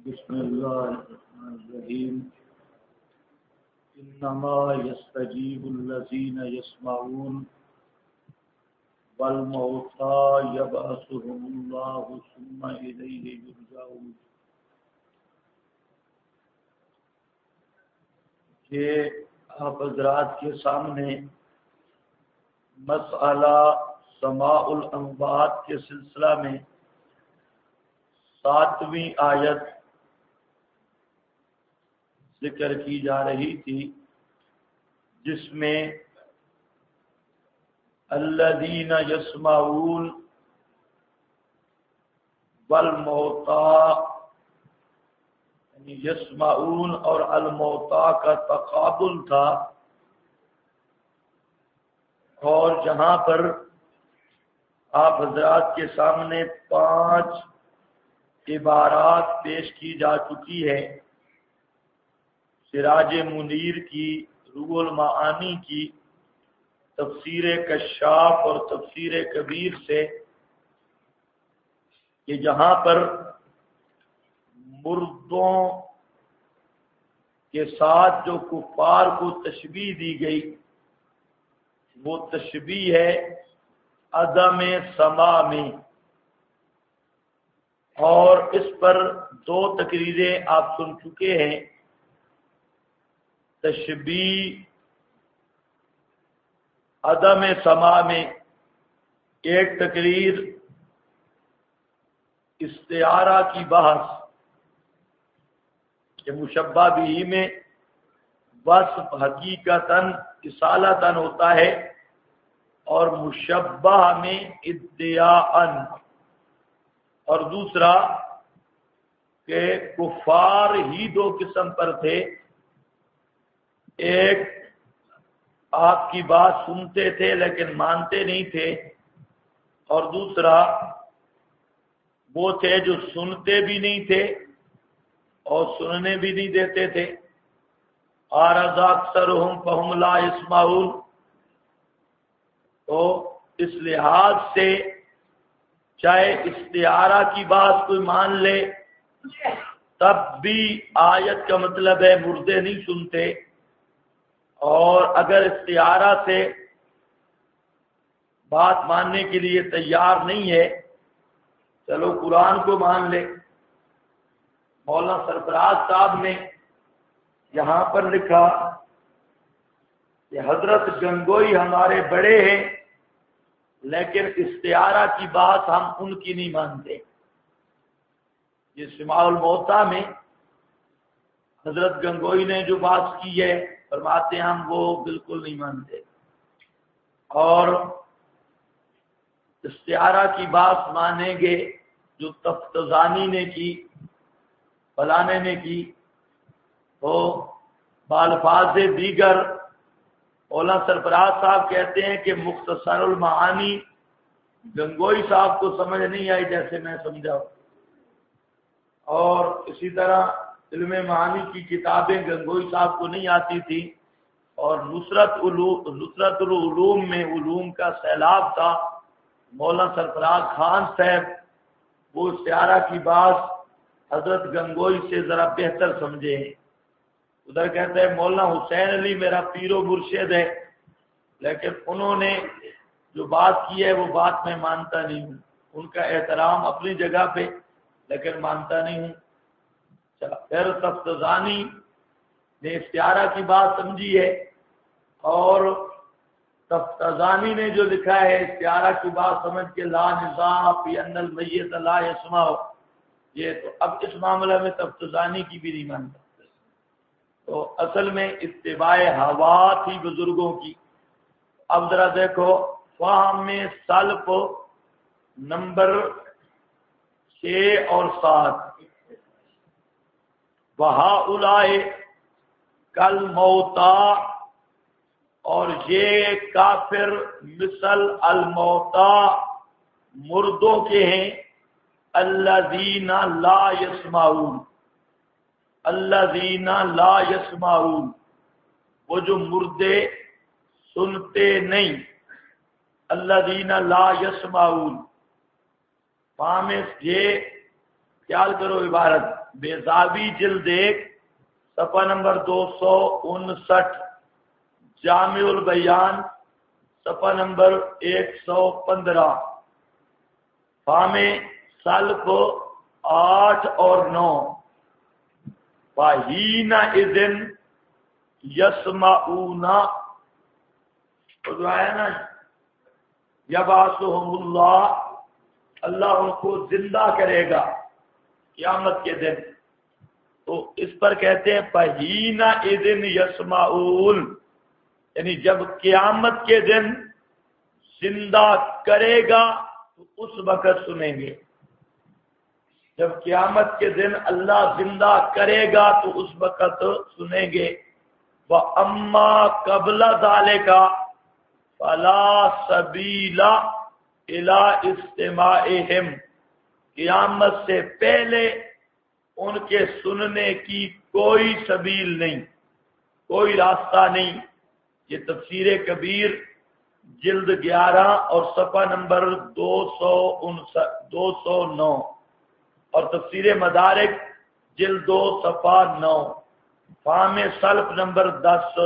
بسم اللہ الرحمن الرحیم انما یستجیب الذین یسمعون والموتى یبعثهم اللہ ثم الیہ یرجعون۔ یہ آپ حضرات کے سامنے مسئلہ سماع الاموات کے سلسلہ میں 7ویں آیت ذکر کی جا رہی تھی، جس میں الذین یسمعون والموتى، یعنی یسمعون اور الموتى کا تقابل تھا، اور جہاں پر آپ حضرات کے سامنے 5 عبارات پیش کی جا چکی ہے، سراج منیر کی، روح المعانی کی، تفسیر کشاف اور تفسیر کبیر سے، کہ جہاں پر مردوں کے ساتھ جو کفار کو تشبیہ دی گئی وہ تشبیہ ہے عدم سماع میں، اور اس پر 2 تقریریں آپ سن چکے ہیں۔ تشبیہ عدم سماع میں ایک تقریر استعارہ کی بحث کہ مشبہ بھی میں وصف حقیقتاً اصالتاً ہوتا ہے، اور مشبہ میں ادعاءً، اور دوسرا کہ کفار ہی 2 قسم پر تھے، ایک آپ کی بات سنتے تھے لیکن مانتے نہیں تھے، اور دوسرا وہ تھے جو سنتے بھی نہیں تھے اور سننے بھی نہیں دیتے تھے۔ اعرض اکثرهم فهم لا يسمعون۔ تو اس لحاظ سے چاہے استعارہ کی بات کوئی مان لے تب بھی آیت کا مطلب ہے مردے نہیں سنتے، اور اگر استعارہ سے بات ماننے کے لیے تیار نہیں ہے، چلو قرآن کو مان لے۔ مولانا سرفراز صاحب نے یہاں پر لکھا کہ حضرت گنگوئی ہمارے بڑے ہیں لیکن استعارہ کی بات ہم ان کی نہیں مانتے۔ یہ سماع الموتى میں حضرت گنگوئی نے جو بات کی ہے، فرماتے ہیں ہم وہ بالکل نہیں مانتے، اور استعارہ کی بات مانیں گے جو تفتزانی نے کی، فلانے نے کی، تو بالفاظ دیگر مولانا سرفراز صاحب کہتے ہیں کہ مختصر المعانی گنگوئی صاحب کو سمجھ نہیں آئی جیسے میں سمجھا، اور اسی طرح علم معانی کی کتابیں گنگوئی صاحب کو نہیں آتی تھی، اور نصرت العلوم میں علوم کا سیلاب تھا، مولانا سرفراز خان صاحب وہ استعارہ کی بات حضرت گنگوئی سے ذرا بہتر سمجھے ہیں۔ ادھر کہتے ہیں مولانا حسین علی میرا پیر و مرشد ہے، لیکن انہوں نے جو بات کی ہے وہ بات میں مانتا نہیں ہوں، ان کا احترام اپنی جگہ پہ لیکن مانتا نہیں ہوں۔ پھر تفتزانی نے استعارہ کی بات سمجھی ہے، اور تفتزانی نے جو لکھا ہے استعارہ کی بات سمجھ کے لا نزاع فی ان المیت لا یسمع، یہ تو اب اس معاملہ میں تفتزانی کی بھی نہیں مانتا۔ تو اصل میں اتباع ہوا تھی بزرگوں کی۔ اب ذرا دیکھو فہم میں سلف نمبر 6 اور 7، وَهَؤُلَاءِ كَالْمَوْتَى، اور یہ کافر مثل الموتى مردوں کے ہیں، الذین لا یسمعون، الذین لا یسمعون، وہ جو مردے سنتے نہیں، الذین لا یسمعون۔ یہ خیال کرو عبارت، بیضاوی جلد 1 صفحہ نمبر 259، جامع البیان صفحہ نمبر 115، فام سلف 8 اور 9۔ وَحِينَئِذٍ يَسْمَعُونَ، جو ہے نا یبعثہم اللہ، اللہ ان کو زندہ کرے گا قیامت کے دن۔ تو اس پر کہتے ہیں فَحِينَئِذٍ يَسْمَعُونَ، یعنی جب قیامت کے دن زندہ کرے گا تو اس وقت سنیں گے۔ جب قیامت کے دن اللہ زندہ کرے گا تو اس وقت سنیں گے۔ وَأَمَّا قَبْلَ ذَلِكَ فَلَا سَبِيلَ إِلَىٰ اسْتِمَاعِهِمْ، قیامت سے پہلے ان کے سننے کی کوئی سبیل نہیں، کوئی راستہ نہیں۔ یہ تفسیر کبیر جلد 11 اور صفحہ نمبر 209 اور تفسیر مدارک جلد 2 صفحہ 9، فام سلف نمبر 10۔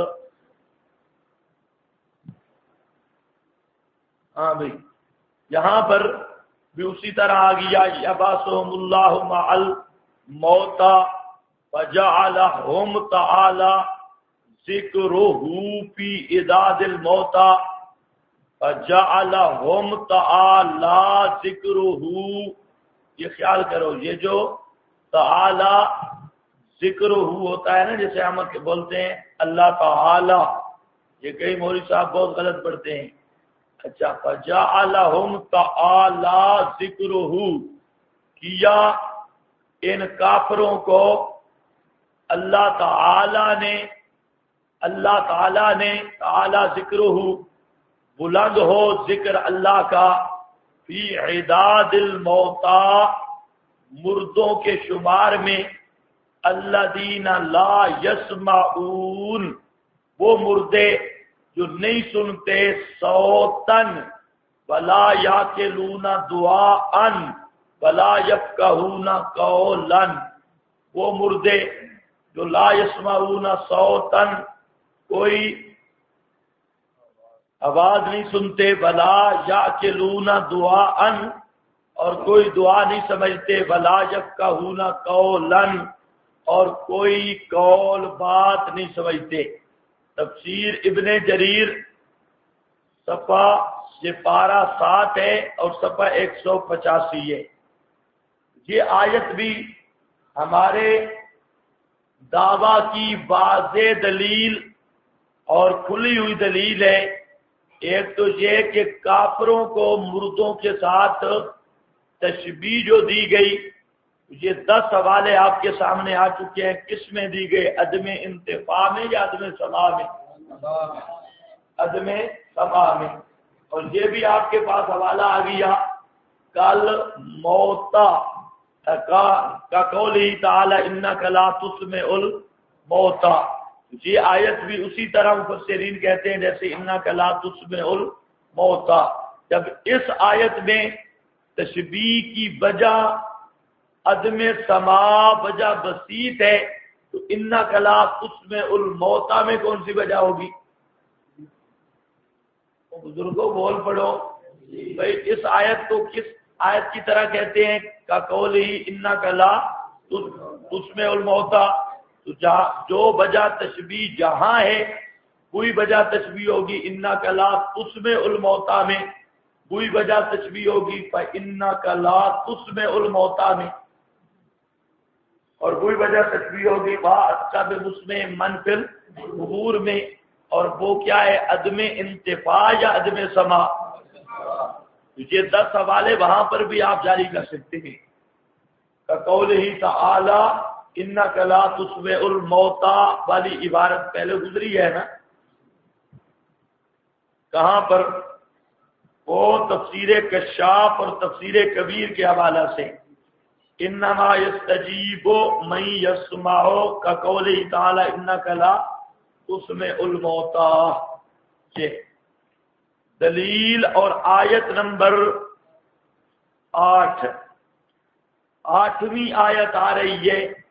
ہاں بھائی، یہاں پر بھی اسی طرح آ گیا یبعثہم اللہ مع الموتى فجعلہم تعالی ذکرہ فی اعداد الموتى فجعلہم تعالی ذکرہ، یہ خیال کرو، یہ جو تعالی ذکر ہوتا ہے نا، جیسے ہم بولتے ہیں اللہ تعالی، یہ کئی مولوی صاحب بہت غلط پڑھتے ہیں۔ اچھا، فجعلہم تعالی ذکرہ، کیا ان کافروں کو اللہ تعالی نے تعالی ذکرہ، بلند ہو ذکر اللہ کا، فی عداد الموتى، مردوں کے شمار میں، الذین لا یسمعون، وہ مردے جو نہیں سنتے، صوتاً ولا یعقلون دعاءً ولا یفقہون قولاً، وہ مردے جو لا یسمعون صوتاً، کوئی آواز نہیں سنتے، ولا یعقلون دعاءً، اور کوئی دعا نہیں سمجھتے، ولا یفقہون قولاً، اور کوئی قول بات نہیں سمجھتے۔ تفسیر ابن جریر صفحہ یہ پارہ 7 ہے اور صفحہ 185 ہے۔ یہ آیت بھی ہمارے دعویٰ کی واضح دلیل اور کھلی ہوئی دلیل ہے۔ ایک تو یہ کہ کافروں کو مردوں کے ساتھ تشبیہ جو دی گئی، یہ 10 حوالے آپ کے سامنے آ چکے ہیں، کس میں دی گئی؟ عدم انتفاع میں یا عدم سماع میں؟ عدم سماع میں۔ اور یہ بھی آپ کے پاس حوالہ آ گیا کل موتا کا قولی تعالی انک لا تسمع الموتا، یہ آیت بھی اسی طرح مفسرین کہتے ہیں جیسے انک لا تسمع الموتا۔ جب اس آیت میں تشبیہ کی وجہ عدم سماع وجہ بسیط ہے، تو انک لا تسمع الموتا میں کون سی وجہ ہوگی؟ بزرگوں بول پڑو بھائی، اس آیت کو کس آیت کی طرح کہتے ہیں؟ کا قول ہی انک لا تسمع الموتا، تو جو وجہ تشبیہ جہاں ہے وہی وجہ تشبیہ ہوگی انک لا تسمع الموتا میں، وہی وجہ تشبیہ ہوگی فانک لا تسمع الموتا میں، اور وہی وجہ تشبیہ ہوگی وَأَسْقَبِ مُسْمِعٍ مَنْ فِي الْقُبُورِ میں، اور وہ کیا ہے؟ عدم انتفاع یا عدم سماع۔ یہ 10 حوالے وہاں پر بھی آپ جاری کر سکتے ہیں۔ قولہ تعالی انک لا تسمع الموتا والی عبارت پہلے گزری ہے نا، کہاں پر؟ وہ تفسیر کشاف اور تفسیر کبیر کے حوالہ سے، انما یستجیب من یسمع کا قولہ تعالی انک لا تسمع الموتا۔ یہ دلیل اور آیت نمبر 8، 8ویں آیت آ رہی ہے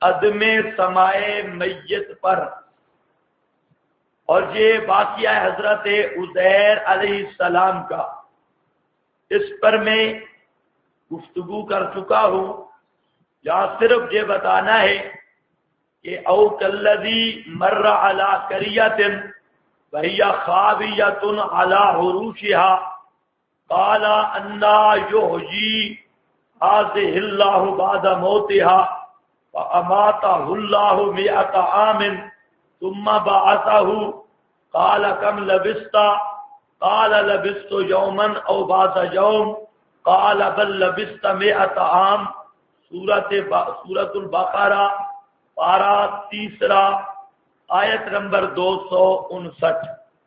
عدم سمائے میت پر، اور یہ واقعہ ہے حضرت عزیر علیہ السلام کا، اس پر میں گفتگو کر چکا ہوں۔ یہاں صرف یہ بتانا ہے کہ او کالذی مر علی قریۃ وہی خاویۃ علی عروشها قال انا یحیی هذه اللہ بعد موتها فاماتہ اللہ مئۃ عام ثم بعثه قال كم لبثت قال لبثت یوما او بعض یوم قال بل لبثت مئۃ عام۔ سورۃ البقرہ پارہ 3 آیت نمبر 259۔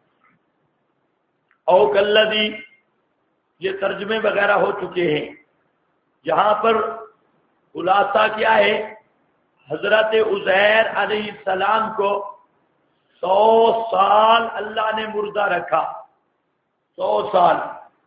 او کالذی، یہ ترجمے وغیرہ ہو چکے ہیں، یہاں پر خلاصہ کیا ہے؟ حضرت عزیر علیہ السلام کو 100 سال اللہ نے مردہ رکھا، 100 سال۔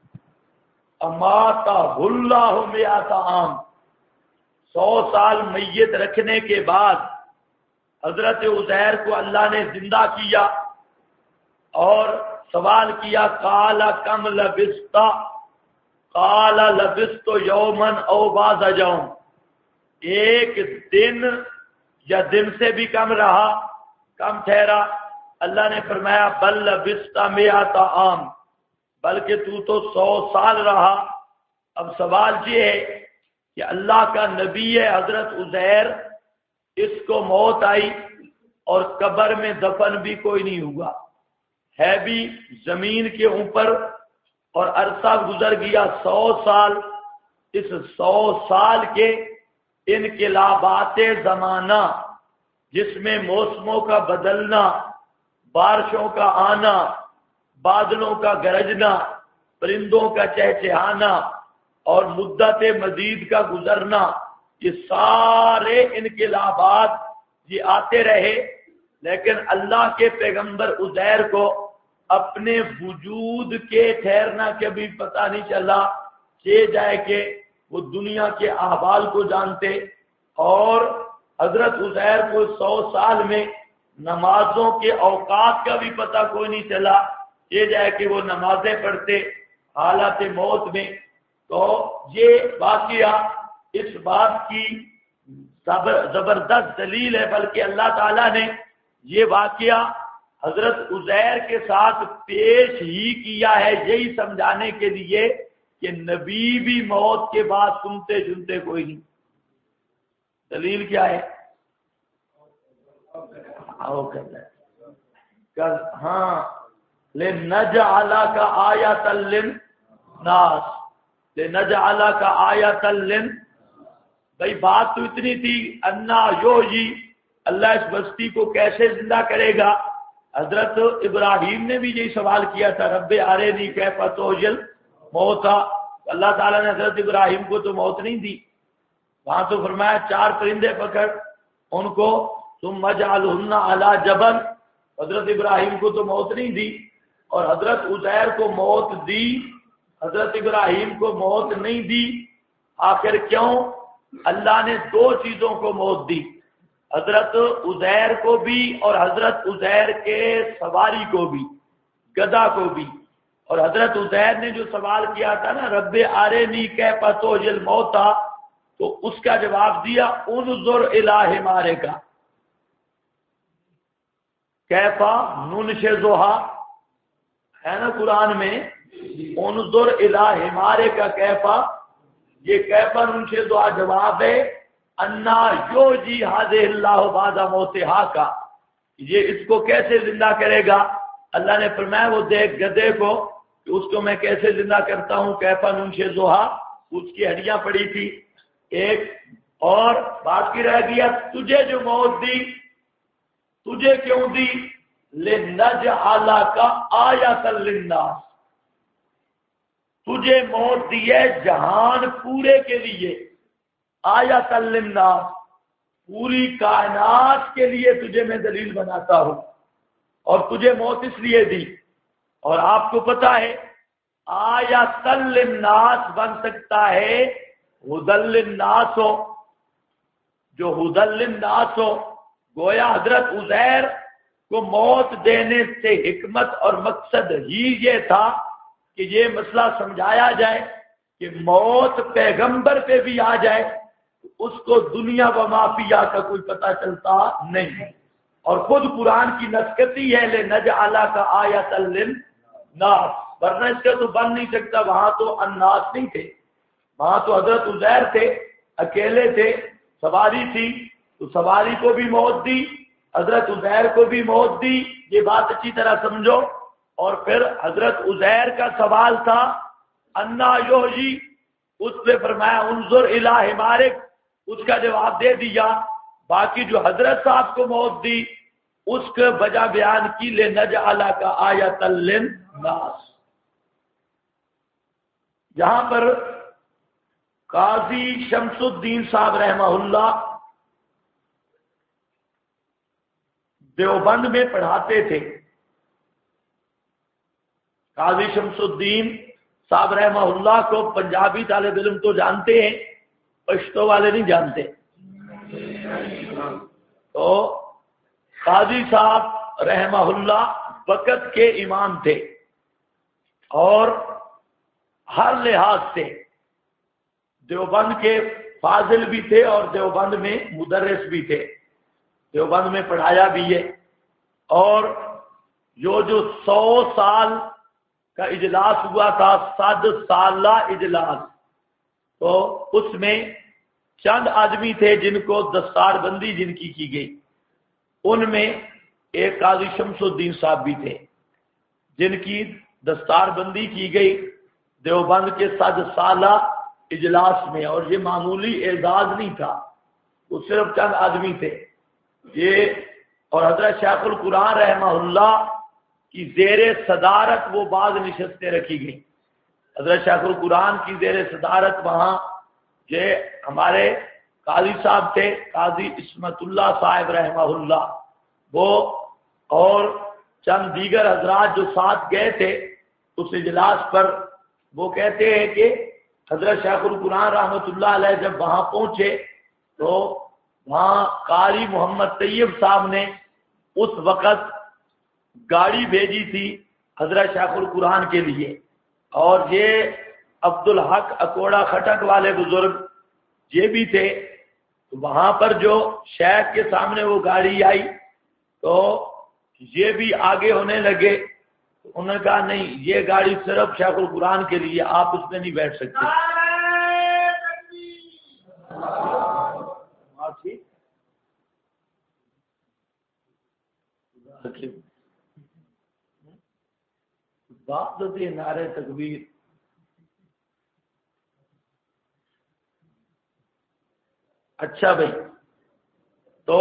اماتہ اللہ مئۃ عام، 100 سال میت رکھنے کے بعد حضرت عزیر کو اللہ نے زندہ کیا اور سوال کیا قال کم لبثت قال لبثت یوما او بعض یوم، ایک دن یا دن سے بھی کم رہا، کم ٹھہرا؟ اللہ نے فرمایا بل لبثت مئۃ عام، بلکہ تو 100 سال رہا۔ اب سوال یہ ہے کہ اللہ کا نبی ہے حضرت عزیر، اس کو موت آئی اور قبر میں دفن بھی کوئی نہیں ہوا، ہے بھی زمین کے اوپر، اور عرصہ گزر گیا 100 سال۔ اس 100 سال کے انقلابات زمانہ، جس میں موسموں کا بدلنا، بارشوں کا آنا، بادلوں کا گرجنا، پرندوں کا چہچہانا اور مدت مزید کا گزرنا، یہ سارے انقلابات یہ آتے رہے، لیکن اللہ کے پیغمبر عزیر کو اپنے وجود کے ٹھہرنا کے بھی پتہ نہیں چلا، یہ جائے کہ وہ دنیا کے احوال کو جانتے، اور حضرت عزیر کو 100 سال میں نمازوں کے اوقات کا بھی پتہ کوئی نہیں چلا، یہ جائے کہ وہ نمازیں پڑھتے حالات موت میں۔ تو یہ واقعہ اس بات کی زبردست دلیل ہے، بلکہ اللہ تعالیٰ نے یہ واقعہ حضرت عزیر کے ساتھ پیش ہی کیا ہے، یہی سمجھانے کے لیے کہ نبی بھی موت کے بعد سنتے کوئی نہیں۔ دلیل کیا ہے؟ ہاں، لِنَجْعَلَكَ آیَةً لِلنَّاسِ، لِنَجْعَلَكَ آیَةً بھئی بات تو اتنی تھی، انا یحیی، اللہ اس بستی کو کیسے زندہ کرے گا؟ حضرت ابراہیم نے بھی یہی سوال کیا تھا، رب ارنی کیف تحیی الموتیٰ، اللہ تعالیٰ نے حضرت ابراہیم کو تو موت نہیں دی، وہاں تو فرمایا 4 پرندے پکڑ ان کو ثم اجعلہن علی جبل، حضرت ابراہیم کو تو موت نہیں دی، اور حضرت عزیر کو موت دی، حضرت ابراہیم کو موت نہیں دی۔ آخر کیوں؟ اللہ نے 2 چیزوں کو موت دی، حضرت عزیر کو بھی اور حضرت عزیر کے سواری کو بھی، گدھا کو بھی۔ اور حضرت عزیر نے جو سوال کیا تھا نا رب ارنی کیف تحیی الموتیٰ، تو اس کا جواب دیا انظر الی حمارک، کیف ننشزھا، ہے نا قرآن میں انظر الی حمارک کیف، یہ کیف ننشزھا جواب ہے انا یحیی ھذہ اللہ بعد موتھا کا، یہ اس کو کیسے زندہ کرے گا؟ اللہ نے فرمایا وہ دیکھ گدھے کو کہ اس کو میں کیسے زندہ کرتا ہوں، کیف ننشزھا، اس کی ہڈیاں پڑی تھی ایک، اور باقی رہ گیا تجھے جو موت دی، تجھے کیوں دی؟ لِنَجْعَلَكَ آیَةً لِلنَّاسِ، تجھے موت دی ہے جہان پورے کے لیے، آیَةً لِلنَّاسِ، پوری کائنات کے لیے تجھے میں دلیل بناتا ہوں، اور تجھے موت اس لیے دی۔ اور آپ کو پتا ہے آیَةً لِلنَّاسِ بن سکتا ہے ہدی للناس ہو، جو ہدی للناس ہو، گویا حضرت عزیر کو موت دینے سے حکمت اور مقصد ہی یہ تھا کہ یہ مسئلہ سمجھایا جائے کہ موت پیغمبر پہ بھی آ جائے اس کو دنیا و مافیا کا کوئی پتہ چلتا نہیں، اور خود قرآن کی نسکتی ہے لنجعلہ کا آیۃ للناس، ورنہ اس کا تو بن نہیں سکتا، وہاں تو الناس نہیں تھے، وہاں تو حضرت عزیر تھے، اکیلے تھے، سواری تھی تو سواری کو بھی موت دی، حضرت عزیر کو بھی موت دی، یہ بات اچھی طرح سمجھو۔ اور پھر حضرت عزیر کا سوال تھا انا یحیی، اس پہ فرمایا انظر الی حمارک، اس کا جواب دے دیا۔ باقی جو حضرت صاحب کو موت دی اس کے وجہ بیان کی لنجعلہ کا آیۃ للناس۔ یہاں پر قاضی شمس الدین صاحب رحمہ اللہ دیوبند میں پڑھاتے تھے۔ قاضی شمس الدین صاحب رحمہ اللہ کو پنجابی طالب علم تو جانتے ہیں، پشتو والے نہیں جانتے۔ تو قاضی صاحب رحمہ اللہ وقت کے امام تھے اور ہر لحاظ سے دیوبند کے فاضل بھی تھے اور دیوبند میں مدرس بھی تھے، دیوبند میں پڑھایا بھی ہے۔ اور جو 100 سال کا اجلاس ہوا تھا، 100 سالہ اجلاس، تو اس میں چند آدمی تھے جن کو دستار بندی جن کی گئی، ان میں ایک قاضی شمس الدین صاحب بھی تھے جن کی دستار بندی کی گئی دیوبند کے 100 سالہ اجلاس میں، اور یہ معمولی اعزاز نہیں تھا، وہ صرف چند آدمی تھے یہ۔ اور حضرت شیخ القرآن رحمہ اللہ کی زیر صدارت وہ بعض نشستیں رکھی گئی، حضرت شیخ القرآن کی زیر صدارت وہاں یہ ہمارے قاضی صاحب تھے، قاضی عصمت اللہ صاحب رحمہ اللہ، وہ اور چند دیگر حضرات جو ساتھ گئے تھے اس اجلاس پر، وہ کہتے ہیں کہ حضرت شیخ القرآن رحمۃ اللہ علیہ جب وہاں پہنچے تو وہاں قاری محمد طیب صاحب نے اس وقت گاڑی بھیجی تھی حضرت شیخ القرآن کے لیے، اور یہ عبدالحق اکوڑا خٹک والے بزرگ یہ بھی تھے۔ وہاں پر جو شیخ کے سامنے وہ گاڑی آئی تو یہ بھی آگے ہونے لگے، انہوں نے کہا نہیں یہ گاڑی صرف شیخ القرآن کے لیے، آپ اس میں نہیں بیٹھ سکتے۔ بات ہوتی نعرے تکبیر۔ اچھا بھائی، تو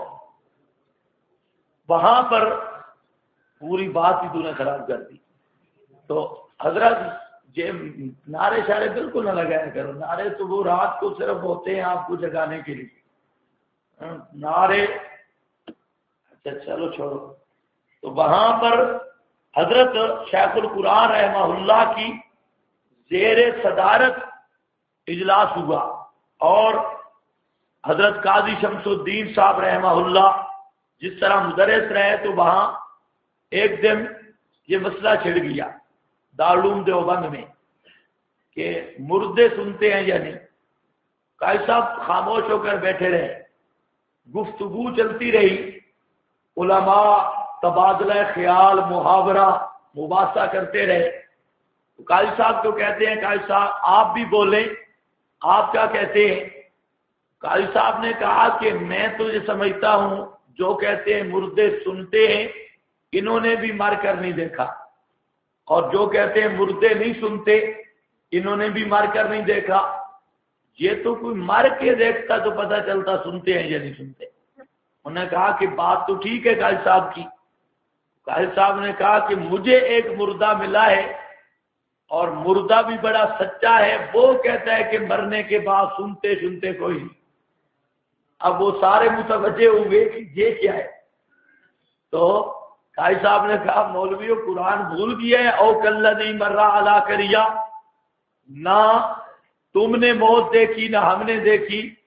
وہاں پر پوری بات ہی تو نے خراب کر دی۔ تو حضرت یہ نعرے شارے بالکل نہ لگایا کرو، نعرے تو وہ رات کو صرف ہوتے ہیں آپ کو جگانے کے لیے، نعرے اچھا چلو چھوڑو۔ تو وہاں پر حضرت شیخ القرآن رحمہ اللہ کی زیر صدارت اجلاس ہوا، اور حضرت قاضی شمس الدین صاحب رحمہ اللہ جس طرح مدرس رہے، تو وہاں ایک دن یہ مسئلہ چھڑ گیا دارالعلوم دیوبند میں کہ مردے سنتے ہیں یا نہیں۔ قاضی صاحب خاموش ہو کر بیٹھے رہے، گفتگو چلتی رہی، علماء تبادلہ خیال محاورہ مباحثہ کرتے رہے۔ تو قاضی صاحب کو کہتے ہیں قاضی صاحب آپ بھی بولیں، آپ کیا کہتے ہیں؟ قاضی صاحب نے کہا کہ میں تو یہ سمجھتا ہوں جو کہتے ہیں مردے سنتے ہیں انہوں نے بھی مر کر نہیں دیکھا، اور جو کہتے ہیں مردے نہیں سنتے انہوں نے بھی مر کر نہیں دیکھا۔ یہ تو کوئی مر کے دیکھتا تو پتہ چلتا سنتے ہیں یا نہیں سنتے۔ انہوں نے کہا کہ بات تو ٹھیک ہے قاضی صاحب کی۔ قاضی صاحب نے کہا کہ مجھے ایک مردہ ملا ہے اور مردہ بھی بڑا سچا ہے، وہ کہتا ہے کہ مرنے کے بعد سنتے سنتے کوئی نہیں۔ اب وہ سارے متوجہ ہوئے کہ یہ کیا ہے، تو قاضی صاحب نے کہا مولویوں قرآن بھول گیا ہے، او کلذی مر علی قریہ، نہ تم نے موت دیکھی نہ ہم نے دیکھی،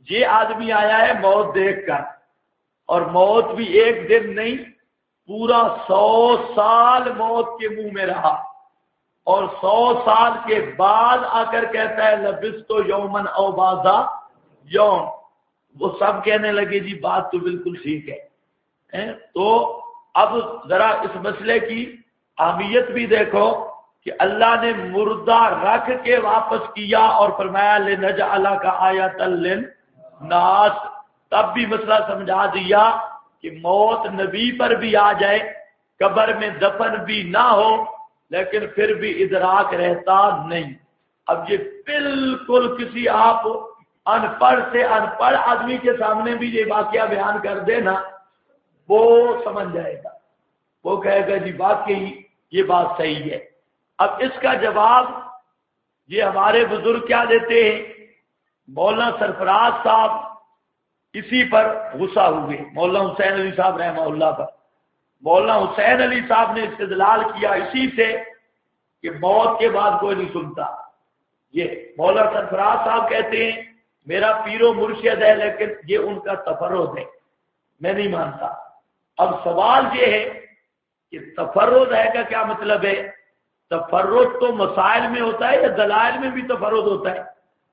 یہ آدمی آیا ہے موت دیکھ کر، اور موت بھی ایک دن نہیں، پورا 100 سال موت کے منہ میں رہا، اور 100 سال کے بعد آ کر کہتا ہے لبثت یومن او بعض یوم۔ وہ سب کہنے لگے جی بات تو بالکل ٹھیک ہے۔ تو اب ذرا اس مسئلے کی اہمیت بھی دیکھو کہ اللہ نے مردہ رکھ کے واپس کیا اور فرمایا لنجعلک آیۃ للناس، تب بھی مسئلہ سمجھا دیا کہ موت نبی پر بھی آ جائے، قبر میں دفن بھی نہ ہو، لیکن پھر بھی ادراک رہتا نہیں۔ اب یہ بالکل کسی آپ ان پڑھ سے ان پڑھ آدمی کے سامنے بھی یہ واقعہ بیان کر دینا، وہ سمجھ جائے گا، وہ کہے گا جی واقعی یہ بات صحیح ہے۔ اب اس کا جواب یہ ہمارے بزرگ کیا دیتے ہیں؟ مولانا سرفراز صاحب اسی پر غصہ ہوئے، مولانا حسین علی صاحب رحمہ اللہ پر۔ مولانا حسین علی صاحب نے استدلال کیا اسی سے کہ موت کے بعد کوئی نہیں سنتا۔ یہ مولانا سرفراز صاحب کہتے ہیں میرا پیر و مرشد ہے، لیکن یہ ان کا تفرد ہے، میں نہیں مانتا۔ اب سوال یہ ہے کہ تفرد ہے کا کیا مطلب ہے؟ تفرد تو مسائل میں ہوتا ہے یا دلائل میں بھی تفرد ہوتا ہے؟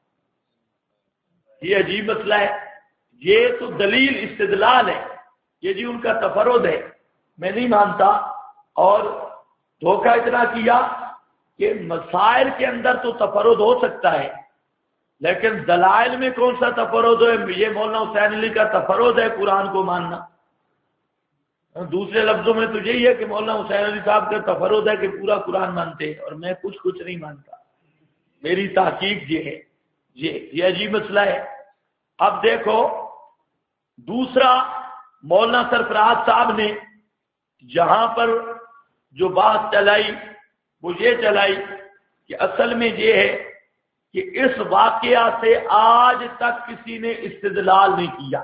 یہ عجیب مسئلہ ہے۔ یہ تو دلیل استدلال ہے، یہ جی ان کا تفرد ہے، میں نہیں مانتا۔ اور دھوکہ اتنا کیا کہ مسائل کے اندر تو تفرد ہو سکتا ہے، لیکن دلائل میں کون سا تفرد ہے؟ یہ مولانا حسین علی کا تفرد ہے قرآن کو ماننا۔ دوسرے لفظوں میں تو یہی ہے کہ مولانا حسین علی صاحب کا تفرد ہے کہ پورا قرآن مانتے ہیں، اور میں کچھ نہیں مانتا۔ میری تحقیق یہ ہے، یہ عجیب مسئلہ ہے۔ اب دیکھو دوسرا، مولانا سرفراز صاحب نے جہاں پر جو بات چلائی وہ یہ چلائی کہ اصل میں یہ ہے کہ اس واقعہ سے آج تک کسی نے استدلال نہیں کیا،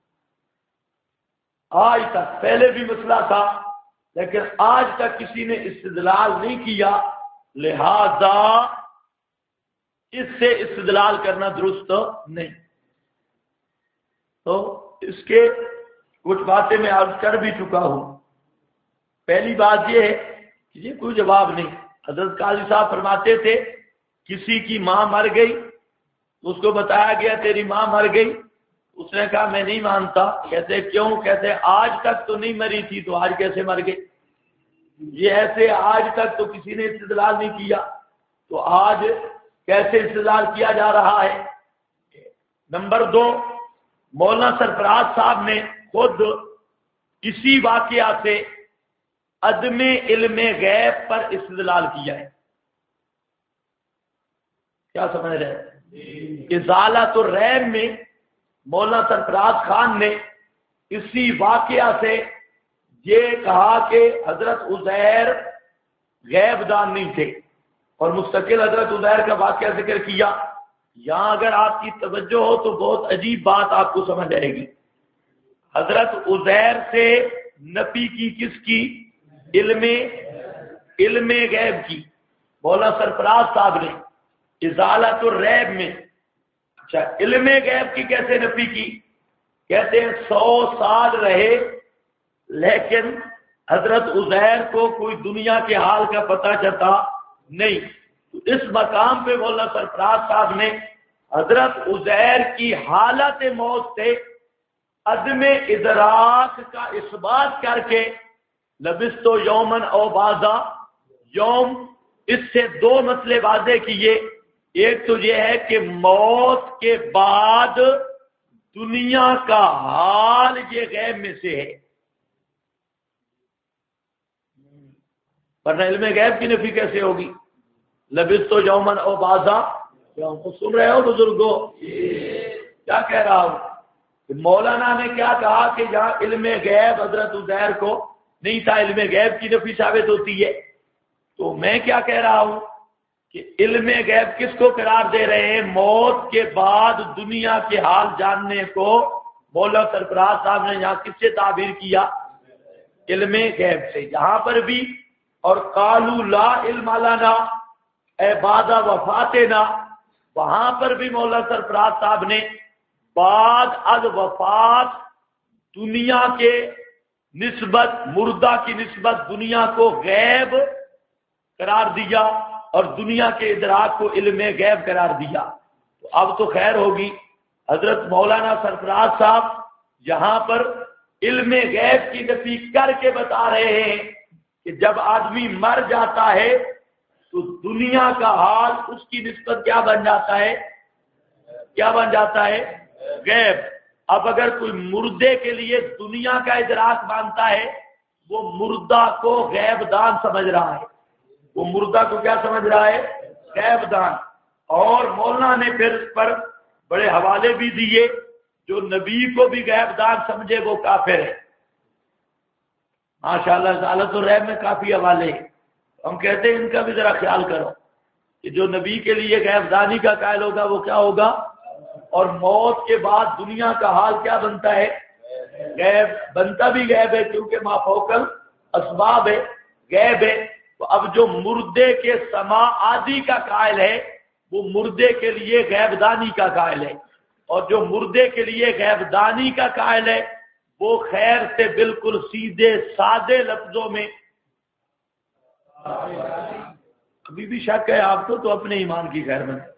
آج تک۔ پہلے بھی مسئلہ تھا لیکن آج تک کسی نے استدلال نہیں کیا، لہذا اس سے استدلال کرنا درست نہیں۔ تو اس کے کچھ باتیں میں عرض کر بھی چکا ہوں۔ پہلی بات یہ ہے کہ یہ کوئی جواب نہیں۔ حضرت قاضی صاحب فرماتے تھے کسی کی ماں مر گئی، اس کو بتایا گیا تیری ماں مر گئی، اس نے کہا میں نہیں مانتا۔ کہتے کیوں؟ کہتے آج تک تو نہیں مری تھی تو آج کیسے مر گئی؟ یہ ایسے آج تک تو کسی نے استدلال نہیں کیا، تو آج کیسے استدلال کیا جا رہا ہے؟ نمبر 2، مولانا سرفراز صاحب نے خود اسی واقعہ سے عدم علم غیب پر استدلال کیا ہے۔ کیا سمجھ رہے ہیں؟ ازالۃ الریب میں مولانا سرفراز خان نے اسی واقعہ سے یہ کہا کہ حضرت عزیر غیب دان نہیں تھے، اور مستقل حضرت عزیر کا واقعہ ذکر کیا۔ یہاں اگر آپ کی توجہ ہو تو بہت عجیب بات آپ کو سمجھ آئے گی۔ حضرت عزیر سے نفی کی کس کی؟ علم غیب کی مولانا سرفراز صاحب نے ازالۃ الریب میں۔ اچھا، علم غیب کی کیسے نفی کی؟ کہتے ہیں 100 سال رہے لیکن حضرت عزیر کو کوئی دنیا کے حال کا پتہ چلتا نہیں۔ تو اس مقام پہ مولانا سرفراز صاحب نے حضرت عزیر کی حالت موت سے عدم ادراک کا اثبات کر کے لبثت یومن او بعض یوم، اس سے 2 مسئلے واضح کیے۔ ایک تو یہ ہے کہ موت کے بعد دنیا کا حال یہ غیب میں سے ہے، ورنہ علم غیب کی نفی کیسے ہوگی؟ لبثت یومن او بعض یوم، سن رہے ہو بزرگوں؟ کیا کہہ رہا ہوں کہ مولانا نے کیا کہا کہ جہاں علم غیب حضرت عزیر کو نہیں تھا، علم غیب کی نفی ثابت ہوتی ہے۔ تو میں کیا کہہ رہا ہوں کہ علم غیب کس کو قرار دے رہے ہیں؟ موت کے بعد دنیا کے حال جاننے کو مولانا سرفراز صاحب نے یہاں کس سے تعبیر کیا؟ علم غیب سے۔ یہاں پر بھی اور قالوا لا علم لنا اے بعد وفاتنا، وہاں پر بھی مولانا سرفراز صاحب نے بعد از وفات دنیا کے نسبت، مردہ کی نسبت دنیا کو غیب قرار دیا اور دنیا کے ادراک کو علم غیب قرار دیا۔ تو اب تو خیر ہوگی، حضرت مولانا سرفراز صاحب یہاں پر علم غیب کی نفی کر کے بتا رہے ہیں کہ جب آدمی مر جاتا ہے تو دنیا کا حال اس کی نسبت کیا بن جاتا ہے؟ کیا بن جاتا ہے؟ غیب۔ اب اگر کوئی مردے کے لیے دنیا کا ادراک مانتا ہے، وہ مردہ کو غیب دان سمجھ رہا ہے، وہ مردہ کو کیا سمجھ رہا ہے؟ غیب دان۔ اور مولانا نے پھر اس پر بڑے حوالے بھی دیے، جو نبی کو بھی غیب دان سمجھے وہ کافر ہے۔ ماشاءاللہ رسالت الرحم میں کافی حوالے ہیں، ہم کہتے ہیں ان کا بھی ذرا خیال کرو کہ جو نبی کے لیے غیب دانی کا قائل ہوگا وہ کیا ہوگا، اور موت کے بعد دنیا کا حال کیا بنتا ہے؟ غیب بنتا بھی غیب ہے، کیونکہ ما فوق الاسباب ہے، غیب ہے۔ تو اب جو مردے کے سما آدی کا قائل ہے وہ مردے کے لیے غیب دانی کا قائل ہے، اور جو مردے کے لیے غیب دانی کا قائل ہے وہ خیر سے بالکل سیدھے سادے لفظوں میں، ابھی بھی شک ہے آپ کو تو اپنے ایمان کی خیر میں،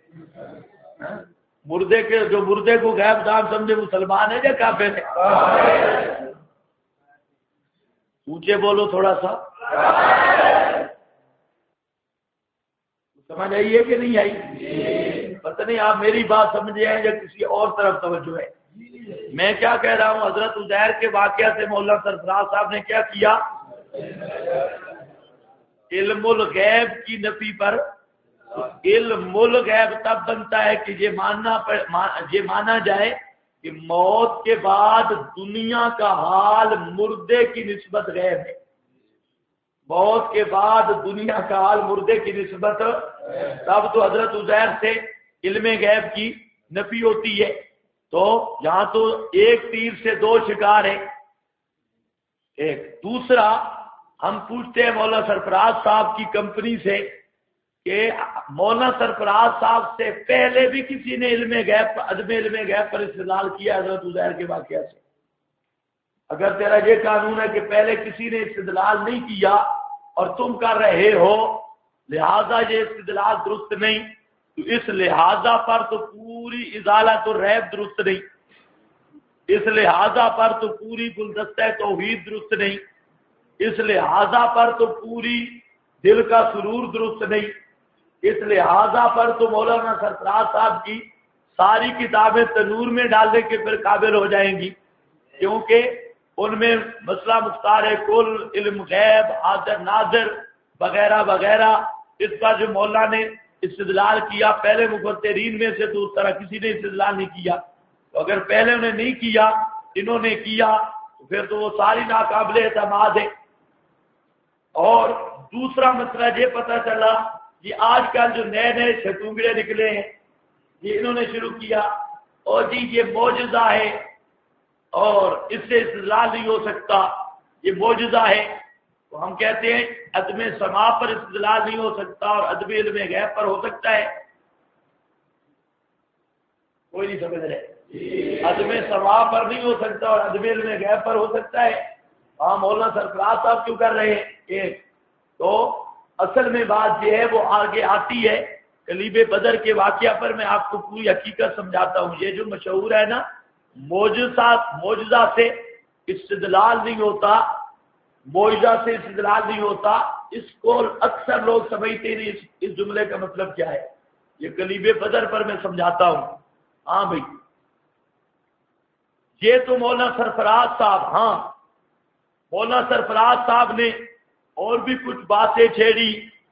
مردے کے جو مردے کو غیب دان سمجھے مسلمان ہے یا کافر ہے؟ اونچے بولو تھوڑا سا، سمجھ آئی ہے کہ نہیں آئی؟ پتہ نہیں آپ میری بات سمجھے ہیں یا کسی اور طرف توجہ ہے۔ میں کیا کہہ رہا ہوں، حضرت عزیر کے واقعہ سے مولانا سرفراز صاحب نے کیا کیا؟ علم الغیب کی نفی پر علم الغیب تب بنتا ہے کہ یہ مانا جائے کہ موت کے بعد دنیا کا حال مردے کی نسبت غیب ہے، موت کے بعد دنیا کا حال مردے کی نسبت، تب تو حضرت عزیر سے علم غیب کی نفی ہوتی ہے۔ تو یہاں تو ایک تیر سے دو شکار ہے۔ ایک دوسرا، ہم پوچھتے ہیں مولانا سرفراز صاحب کی کمپنی سے کہ مولانا سرفراز صاحب سے پہلے بھی کسی نے علم غیب، عدم علم غیب پر استدلال کیا حضرت عزیر کے واقعہ سے؟ اگر تیرا یہ قانون ہے کہ پہلے کسی نے استدلال نہیں کیا اور تم کر رہے ہو لہذا یہ استدلال درست نہیں، تو اس لہذا پر تو پوری ازالت الریب درست نہیں، اس لہذا پر تو پوری گلدستہ توحید درست نہیں، اس لہذا پر تو پوری دل کا سرور درست نہیں، اس لہذا پر تو مولانا سرفراز صاحب کی ساری کتابیں تنور میں ڈالنے کے پھر قابل ہو جائیں گی، کیونکہ ان میں مسئلہ مختار کل، علم غیب، حاضر ناظر وغیرہ وغیرہ، اس کا جو مولانا نے استدلال کیا پہلے مفسرین میں سے تو اس طرح کسی نے استدلال نہیں کیا، تو اگر پہلے انہیں نہیں کیا انہوں نے کیا تو پھر تو وہ ساری ناقابل اعتماد ہے۔ اور دوسرا مسئلہ یہ پتہ چلا، یہ آج کل جو نئے نئے شتونگڑے نکلے ہیں یہ انہوں نے شروع کیا، اور جی یہ معجزہ ہے اور اس سے استدلال نہیں ہو سکتا، یہ معجزہ ہے، تو ہم کہتے ہیں عدم سماع پر استدلال نہیں ہو سکتا اور عدم علم غیب پر ہو سکتا ہے؟ کوئی نہیں سمجھ رہے، عدم سماع پر نہیں ہو سکتا اور عدم علم غیب پر ہو سکتا ہے۔ ہاں مولانا سرفراز صاحب کیوں کر رہے ہیں ایک؟ تو اصل میں بات یہ ہے وہ آگے آتی ہے، کلیب بدر کے واقعہ پر میں آپ کو پوری حقیقت سمجھاتا ہوں۔ یہ جو مشہور ہے نا معجزہ سے استدلال نہیں ہوتا، معجزہ سے استدلال نہیں ہوتا، اس کو اکثر لوگ سمجھتے نہیں اس جملے کا مطلب کیا ہے، یہ کلیب بدر پر میں سمجھاتا ہوں۔ ہاں بھائی، یہ تو مولانا سرفراز صاحب، ہاں مولانا سرفراز صاحب نے اور بھی کچھ باتیں چھیڑی،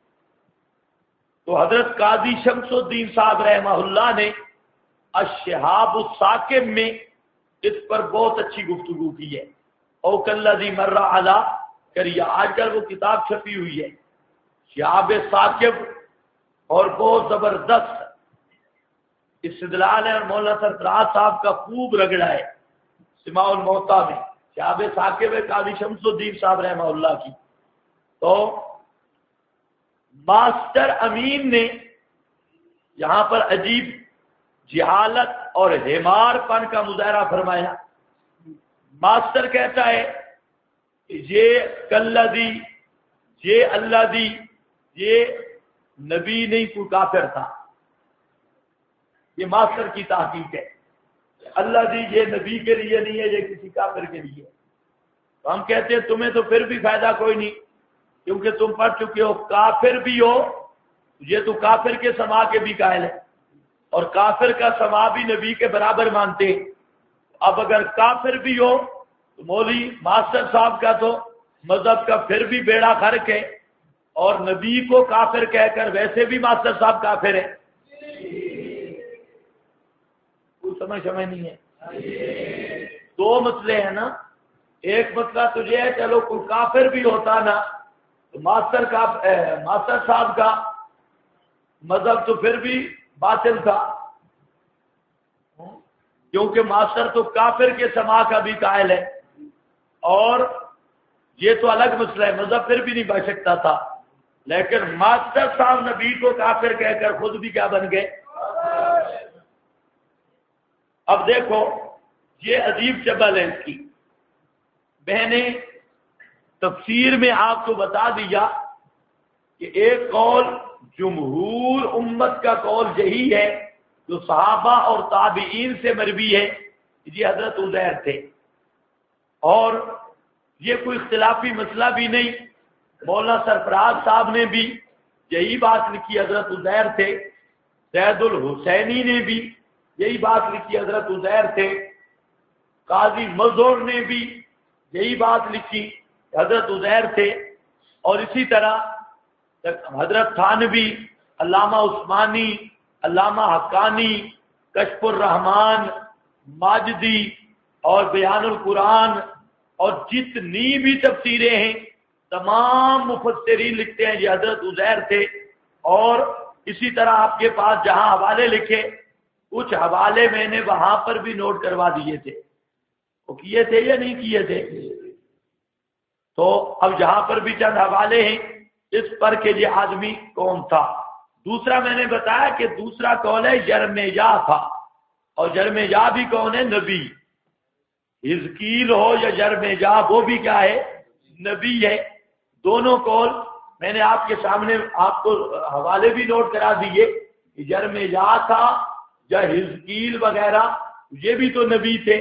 تو حضرت قاضی شمس الدین صاحب رحمہ اللہ نے الشہاب الثاقب میں اس پر بہت اچھی گفتگو کی ہے۔ او کلذی مر علی کریا، آج کل وہ کتاب چھپی ہوئی ہے شہاب ثاقب، اور بہت زبردست استدلال ہے، اور مولانا سرفراز صاحب کا خوب رگڑا ہے سماع الموتیٰ میں، شہاب ثاقب ہے قاضی شمس الدین صاحب رحمہ اللہ کی۔ تو ماسٹر امین نے یہاں پر عجیب جہالت اور ہمار پن کا مظاہرہ فرمایا۔ ماسٹر کہتا ہے یہ کلذی، یہ اللہ دی، یہ نبی نہیں کوئی کافر تھا۔ یہ ماسٹر کی تحقیق ہے۔ اللہ دی یہ نبی کے لیے نہیں ہے، یہ کسی کافر کے لیے۔ تو ہم کہتے ہیں تمہیں تو پھر بھی فائدہ کوئی نہیں، کیونکہ تم پڑھ چکے ہو کافر بھی ہو، یہ تو کافر کے سما کے بھی قائل ہے، اور کافر کا سما بھی نبی کے برابر مانتے ہیں۔ اب اگر کافر بھی ہو تو مولوی ماسٹر صاحب کا تو مذہب کا پھر بھی بیڑا غرق ہے، اور نبی کو کافر کہہ کر ویسے بھی ماسٹر صاحب کافر ہے۔ کوئی سمجھ نہیں ہے۔ دو مسئلے ہیں نا، ایک مسئلہ تو یہ ہے چلو کوئی کافر بھی ہوتا نا تو ماسٹر صاحب کا مذہب تو پھر بھی باطل تھا، کیونکہ ماسٹر تو کافر کے سما کا بھی قائل ہے، اور یہ تو الگ مسئلہ ہے، مذہب پھر بھی نہیں بچ سکتا تھا۔ لیکن ماسٹر صاحب نبی کو کافر کہہ کر خود بھی کیا بن گئے۔ اب دیکھو یہ عجیب چبل ہے اس کی، میں نے تفسیر میں آپ کو بتا دیا کہ ایک قول جمہور امت کا قول یہی ہے جو صحابہ اور تابعین سے مروی ہے، یہ حضرت عزیر تھے، اور یہ کوئی اختلافی مسئلہ بھی نہیں۔ مولانا سرفراز صاحب نے بھی یہی بات لکھی، حضرت عزیر تھے۔ سید الحسینی نے بھی یہی بات لکھی، حضرت عزیر تھے۔ قاضی مظہر نے بھی یہی بات لکھی، حضرت عزیر تھے۔ اور اسی طرح حضرت تھانوی، علامہ عثمانی، علامہ حقانی، کشف الرحمان، ماجدی اور بیان القرآن اور جتنی بھی تفسیریں ہیں تمام مفسرین لکھتے ہیں یہ حضرت عزیر تھے۔ اور اسی طرح آپ کے پاس جہاں حوالے لکھے کچھ حوالے میں نے وہاں پر بھی نوٹ کروا دیے تھے، وہ کیے تھے یا نہیں کیے تھے؟ تو اب جہاں پر بھی چند حوالے ہیں اس پر کہ یہ آدمی کون تھا۔ دوسرا میں نے بتایا کہ دوسرا قول ہے یرمیہ تھا، اور یرمیہ بھی کون ہے؟ نبی۔ حزقیل ہو یا یرمیہ وہ بھی کیا ہے؟ نبی ہے۔ دونوں قول میں نے آپ کے سامنے آپ کو حوالے بھی نوٹ کرا دیے، یرمیہ تھا یا حزقیل وغیرہ یہ بھی تو نبی تھے۔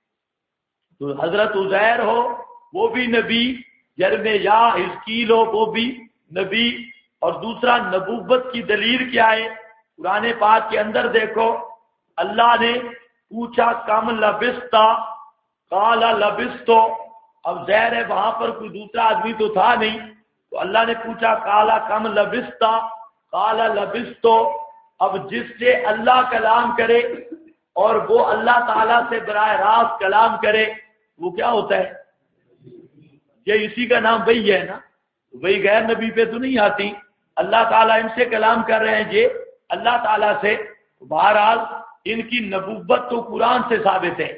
تو حضرت عزیر ہو وہ بھی نبی، یرمیہ حزقیل ہو وہ بھی نبی۔ اور دوسرا نبوت کی دلیل کیا ہے؟ قرآن پاک کے اندر دیکھو، اللہ نے پوچھا کم لبستا، قال لبستو۔ اب ظاہر ہے وہاں پر کوئی دوسرا آدمی تو تھا نہیں، تو اللہ نے پوچھا قال کم لبستا، قال لبستو۔ اب جس سے اللہ کلام کرے اور وہ اللہ تعالیٰ سے براہ راست کلام کرے وہ کیا ہوتا ہے؟ یہ اسی کا نام وہی ہے نا، وہی غیر نبی پہ تو نہیں آتی۔ اللہ تعالیٰ ان سے کلام کر رہے ہیں یہ اللہ تعالیٰ سے، بہرحال ان کی نبوت تو قرآن سے ثابت ہے۔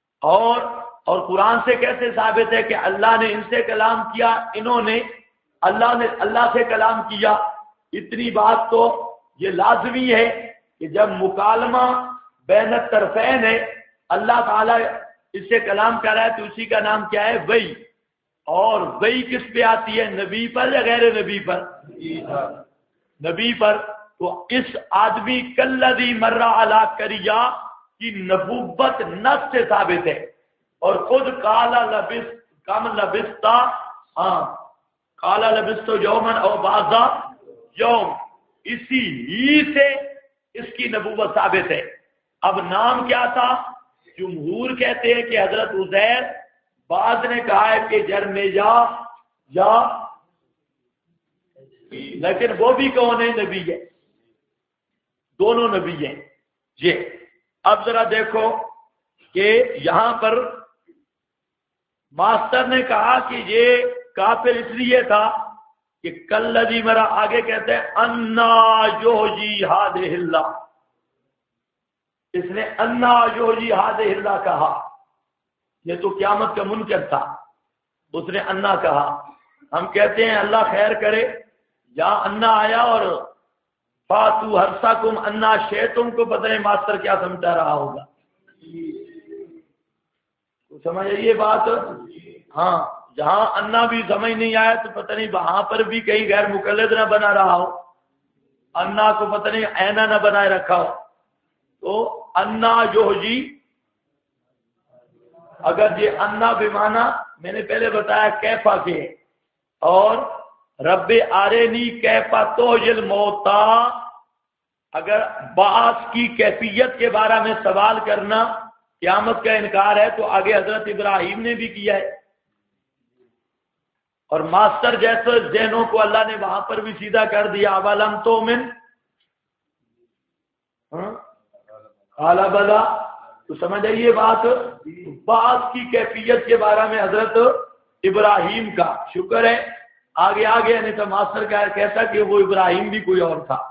اور قرآن سے کیسے ثابت ہے کہ اللہ نے ان سے کلام کیا، انہوں نے اللہ سے کلام کیا؟ اتنی بات تو یہ لازمی ہے کہ جب مکالمہ بین الطرفین ہے، اللہ تعالیٰ اس سے کلام کر رہا ہے تو اسی کا نام کیا ہے؟ وحی۔ اور وحی کس پہ آتی ہے؟ نبی پر یا غیر نبی پر؟ نبی پر۔ تو اس آدمی کلذی مر علی قریہ کی نبوت نص سے ثابت ہے، اور خود قال لبس کم لبستا، قال لبست یوما او بعض یوم، اسی ہی سے اس کی نبوت ثابت ہے۔ اب نام کیا تھا؟ جمہور کہتے ہیں کہ حضرت عزیر، بعض نے کہا ہے کہ یرمیہ، یا لیکن وہ بھی کون ہے؟ نبی ہے، دونوں نبی ہیں یہ۔ اب ذرا دیکھو کہ یہاں پر ماسٹر نے کہا کہ یہ کافر اس لیے تھا کہ کلذی مرا، آگے کہتے ہیں انا یحیی ہذہ اللہ، اس نے انا یحیی ہذہ اللہ کہا، یہ تو قیامت کا منکر تھا، اس نے انا کہا۔ ہم کہتے ہیں اللہ خیر کرے، یا انا آیا اور فاتو ہرساکم انا شئتم کو پتہ نہیں ماسٹر کیا سمجھا رہا ہوگا، سمجھ آئیے بات؟ ہاں، جہاں انا بھی سمجھ نہیں آیا تو پتہ نہیں وہاں پر بھی کہیں غیر مقلد نہ بنا رہا ہو، انا کو پتہ نہیں اینا نہ بنائے رکھا ہو۔ تو انا جو جی اگر یہ انا بمانا میں نے پہلے بتایا کیفا کے، اور رب آرینی کیفا تحیی الموتا، اگر بعث کی کیفیت کے بارے میں سوال کرنا قیامت کا انکار ہے تو آگے حضرت ابراہیم نے بھی کیا ہے، اور ماسٹر جیسے ذہنوں کو اللہ نے وہاں پر بھی سیدھا کر دیا، اولم تؤمن قال بلا، تو سمجھ آئیے بات؟ بعث کی کیفیت کے بارے میں حضرت ابراہیم کا شکر ہے، آگے آگے نہیں تو ماسٹر کا کہتا کہ وہ ابراہیم بھی کوئی اور تھا۔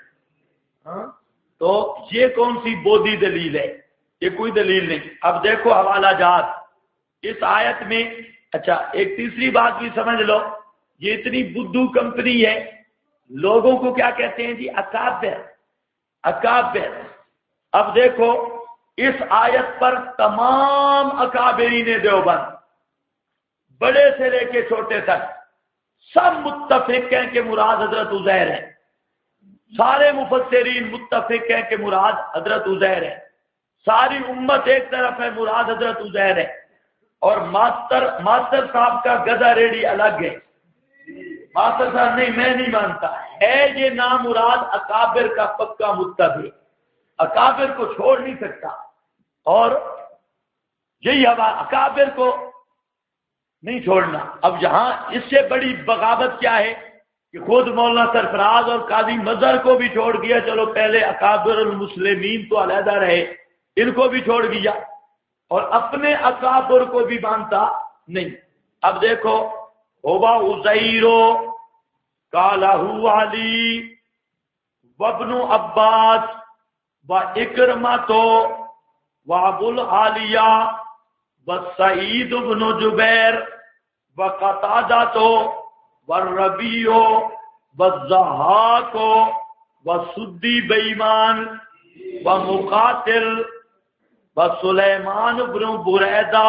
تو یہ کون سی بودھی دلیل ہے؟ یہ کوئی دلیل نہیں۔ اب دیکھو حوالہ جات اس آیت میں۔ اچھا، ایک تیسری بات بھی سمجھ لو، یہ اتنی بدھو کمپنی ہے، لوگوں کو کیا کہتے ہیں جی؟ اکابر، اکابر۔ اب دیکھو اس آیت پر تمام اکابرین دیوبند، بڑے سے لے کے چھوٹے تک، سب متفق ہیں کہ مراد حضرت عزیر ہے، سارے مفسرین متفق ہیں کہ مراد حضرت عزیر ہے، ساری امت ایک طرف ہے مراد حضرت عزیر ہے، اور ماسٹر صاحب کا گدھا ریڈی الگ ہے۔ ماسٹر صاحب نہیں، میں نہیں مانتا ہے یہ نام مراد اکابر کا پکا متفق، اکابر کو چھوڑ نہیں سکتا، اور یہی اکابر کو نہیں چھوڑنا۔ اب یہاں اس سے بڑی بغاوت کیا ہے کہ خود مولانا سرفراز اور قاضی مظہر کو بھی چھوڑ دیا، چلو پہلے اکابر المسلمین تو علیحدہ رہے، ان کو بھی چھوڑ دیا، اور اپنے اکابر کو بھی مانتا نہیں۔ اب دیکھو ہوبا عزیرو قالہ علی وابن عباس و اکرمتو و ابو العالیہ و سعید بن جبیر و قتادہ والربیع والضحاک والسدی بےایمان و مقاتل و سلیمان بن بریدہ۔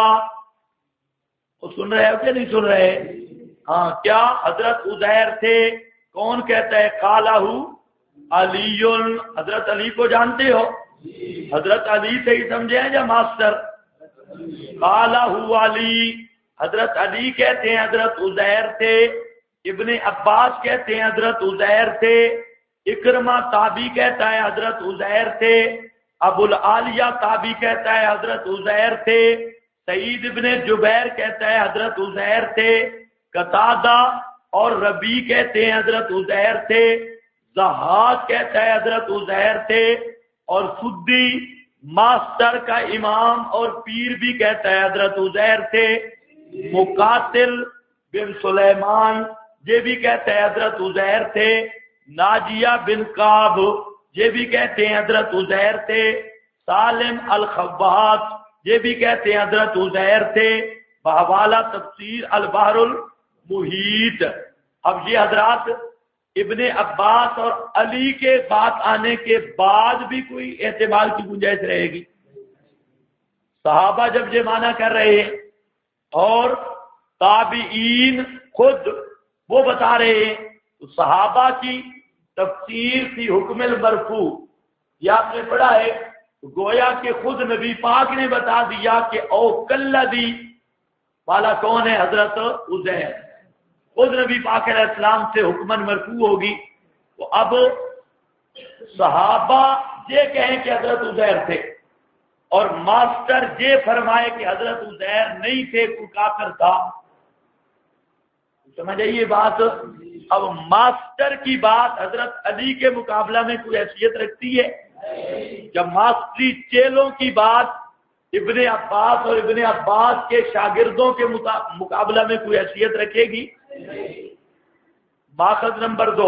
سن رہے ہو کہ نہیں سن رہے؟ ہاں، کیا حضرت عزیر تھے؟ کون کہتا ہے؟ قالہ علی، حضرت علی کو جانتے ہو؟ حضرت علی سے ہی سمجھے ہیں یا ماسٹر؟ قالہ علی، حضرت علی کہتے ہیں حضرت عزیر تھے، ابن عباس کہتے ہیں حضرت عزیر تھے، اکرمہ تابعی کہتا ہے حضرت عزیر تھے، ابو العالیہ تابعی کہتا ہے حضرت عزیر تھے، سعید ابن جبیر کہتا ہے حضرت عزیر تھے، قتادہ اور ربیع کہتے ہیں حضرت عزیر تھے، ضحاک کہتا ہے حضرت عزیر تھے، اور سدی ماسٹر کا امام اور پیر بھی کہتا ہے حضرت عزیر تھے، مقاتل بن سلیمان یہ بھی کہتے ہیں حضرت عزیر تھے، ناجیہ بن کعب یہ بھی کہتے ہیں حضرت عزیر تھے، سالم الخبات یہ بھی کہتے ہیں حضرت عزیر تھے، بحوالہ تفسیر البحر المحیط۔ اب یہ حضرات ابن عباس اور علی کے بات آنے کے بعد بھی کوئی احتمال کی گنجائش رہے گی؟ صحابہ جب یہ معنی کر رہے ہیں اور تابعین خود وہ بتا رہے ہیں، تو صحابہ کی تفسیر تھی حکم المرفوع، یہ آپ نے پڑھا ہے، گویا کہ خود نبی پاک نے بتا دیا کہ او کلذی والا کون ہے؟ حضرت عزیر۔ خود نبی پاک علیہ السلام سے حکمن مرفوع ہوگی، تو اب صحابہ یہ کہیں کہ حضرت عزیر تھے، اور ماسٹر یہ فرمائے کہ حضرت عزیر نہیں تھے، کوئی کافر تھا۔ سمجھ آئیے بات؟ اب ماسٹر کی بات حضرت علی کے مقابلہ میں کوئی حیثیت رکھتی ہے؟ جب ماسٹری چیلوں کی بات ابن عباس اور ابن عباس کے شاگردوں کے مقابلہ میں کوئی حیثیت رکھے گی؟ ماخذ نمبر 2،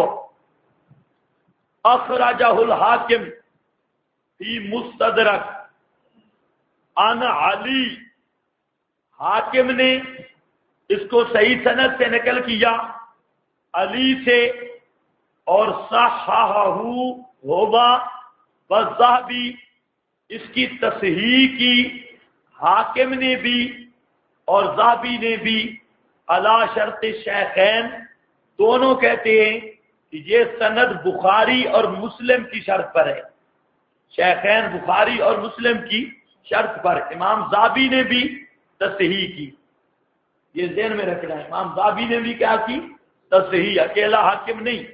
اخرجہ الحاکم فی مستدرک عن علی، حاکم نے اس کو صحیح سند سے نقل کیا علی سے اور صححہ ہوبا والذہبی، اس کی تصحیح کی حاکم نے بھی اور ذہبی نے بھی، علی شرط شیخین، دونوں کہتے ہیں کہ یہ سند بخاری اور مسلم کی شرط پر ہے، شیخین بخاری اور مسلم کی شرط پر۔ امام ذہبی نے بھی تصحیح کی، یہ ذہن میں رکھنا ہے، امام ذہبی نے بھی کیا کی؟ تصحیح، اکیلا حاکم نہیں،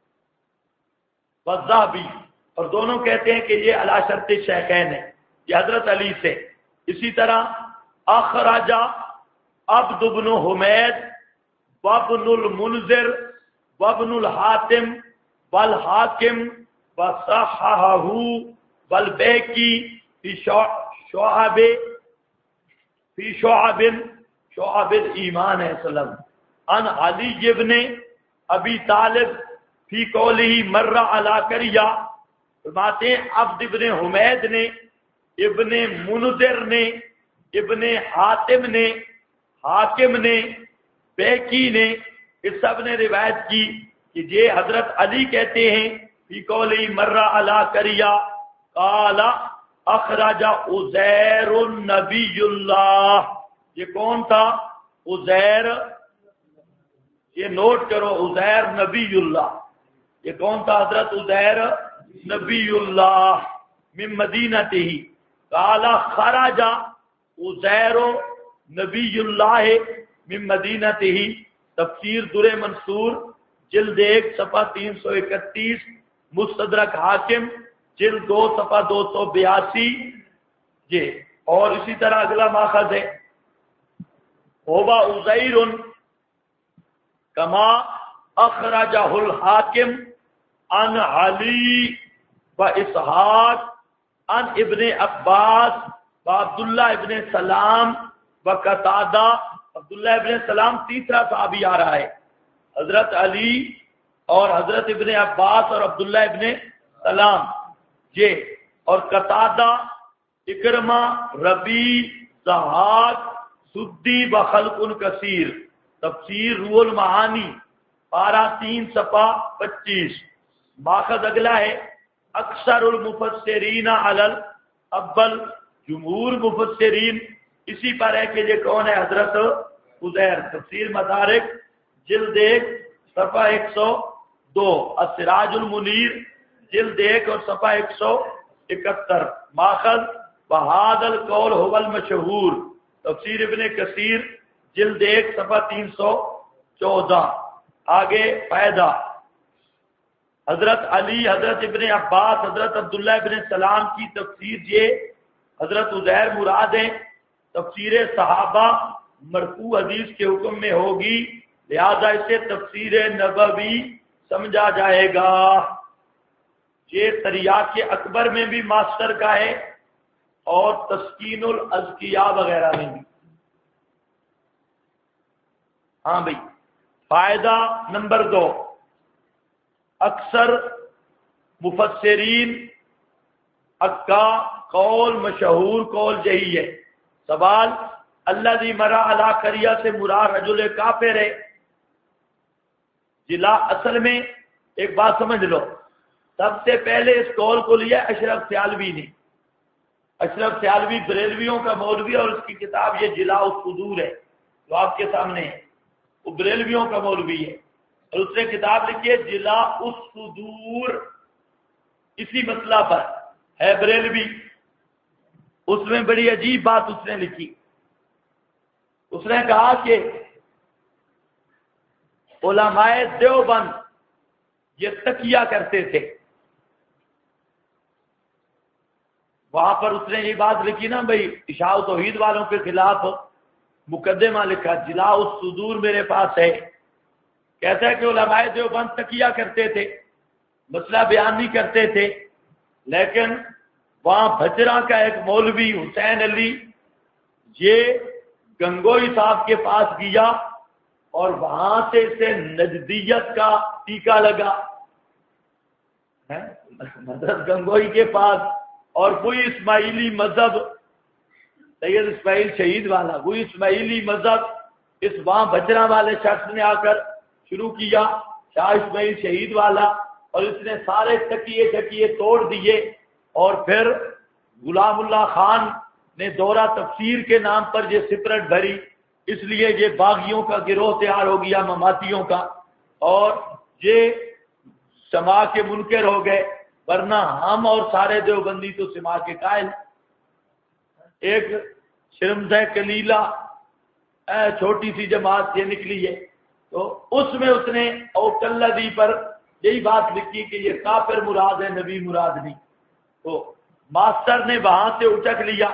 والذہبی، اور دونوں کہتے ہیں کہ یہ علی شرط شیخین ہے، یہ حضرت علی سے۔ اسی طرح اخرج عبد بن حمید وابن المنذر وابن الحاتم والحاکم وصححہ والبیہقی فی شعب الایمان وسلم عن علی ابن ابی طالب فی قولہ مر علی قریہ، فرماتے ہیں عبد ابن حمید نے، ابن منذر نے، ابن حاتم نے، حاکم نے، بیہقی نے، اس سب نے روایت کی کہ یہ حضرت علی کہتے ہیں فی قولی مر علی قریہ قال اخرج عزیر النبی اللہ، یہ کون تھا؟ عزیر، یہ نوٹ کرو، عزیر نبی اللہ، یہ کون تھا؟ حضرت عزیر نبی اللہ من مدینتہ، قال خرج عزیر نبی اللہ من مدینتہ، تفسیر در منصور جلد 1 صفحہ 331، مستدرک حاکم جلد 2 صفحہ 282، یہ اور اسی طرح اگلا ماخذ ہے ہوبا عزیر کما اخرجہ الحاکم عن علی و اسحاق عن ابن عباس و عبداللہ ابن سلام و قتادہ، عبداللہ ابن سلام تیسرا صحابی آ رہا ہے، حضرت علی اور حضرت ابن عباس اور عبداللہ ابن سلام، یہ اور قتادہ، اکرمہ، ربی، ضحاک، سدی بخلق کثیر، تفسیر روح المعانی پارہ 3 صفحہ 25۔ ماخذ اگلا ہے اکثر المفسرین علی الاول، جمہور مفسرین اسی پر ہے کہ یہ کون ہے؟ حضرت عزیر، تفسیر مدارک جلد 1 صفحہ 102، السراج المنیر جلد 1 اور صفحہ 171۔ ماخذ بہذا القول هو المشہور، تفسیر ابن کثیر جلد 1 صفحہ 314۔ آگے فائدہ، حضرت علی، حضرت ابن عباس، حضرت عبداللہ ابن سلام کی تفسیر یہ حضرت عزیر مراد ہیں، تفسیر صحابہ مرفوع حدیث کے حکم میں ہوگی، لہذا اسے تفسیر نبوی سمجھا جائے گا۔ یہ تریاق اکبر میں بھی ماسٹر کا ہے اور تسکین الاذکیاء وغیرہ میں بھی۔ ہاں بھائی، فائدہ نمبر 2، اکثر مفسرین کا قول مشہور قول یہی ہے۔ سوال، الذی مر علی قریہ سے مراد رجل کافر ہے، جلا اصل میں ایک بات سمجھ لو، سب سے پہلے اس قول کو لیا اشرف سیالوی نے۔ اشرف سیالوی بریلویوں کا مولوی اور اس کی کتاب یہ جلاء الصدور ہے جو آپ کے سامنے ہے، وہ بریلویوں کا مولوی ہے اور اس نے کتاب لکھی ہے جلاء الصدور، اسی مسئلہ پر ہے بریلوی۔ اس میں بڑی عجیب بات اس نے لکھی، اس نے کہا کہ علماء دیوبند یہ تقیہ کرتے تھے، وہاں پر اس نے یہ بات لکھی نا بھائی، اشاع توحید والوں کے خلاف مقدمہ لکھا، جلاء الصدور میرے پاس ہے، کہتا ہے کہ علماء دیوبند تقیہ کرتے تھے، مسئلہ بیان نہیں کرتے تھے، لیکن وہاں بھجرا کا ایک مولوی حسین علی یہ گنگوئی صاحب کے پاس گیا اور وہاں سے اسے نجدیت کا ٹیکا لگا، حضرت گنگوئی کے پاس، اور کوئی اسماعیلی مذہب، سید اسماعیل شہید والا، کوئی اسماعیلی مذہب اس وہاں بجرا والے شخص نے آ کر شروع کیا شاہ اسماعیل شہید والا، اور اس نے سارے تکیے توڑ دیے، اور پھر غلام اللہ خان نے دورہ تفسیر کے نام پر یہ سپرٹ بھری، اس لیے یہ باغیوں کا گروہ تیار ہو گیا، مماتیوں کا، اور یہ سما کے منکر ہو گئے، ورنہ ہم اور سارے دیوبندی تو سما کے قائل۔ ایک شرمزہ کلیلہ چھوٹی سی جماعت یہ نکلی ہے، تو اس میں اس نے اوکلدی پر یہی بات لکھی کہ یہ کافر مراد ہے، نبی مراد نہیں۔ تو ماسٹر نے وہاں سے اٹک لیا،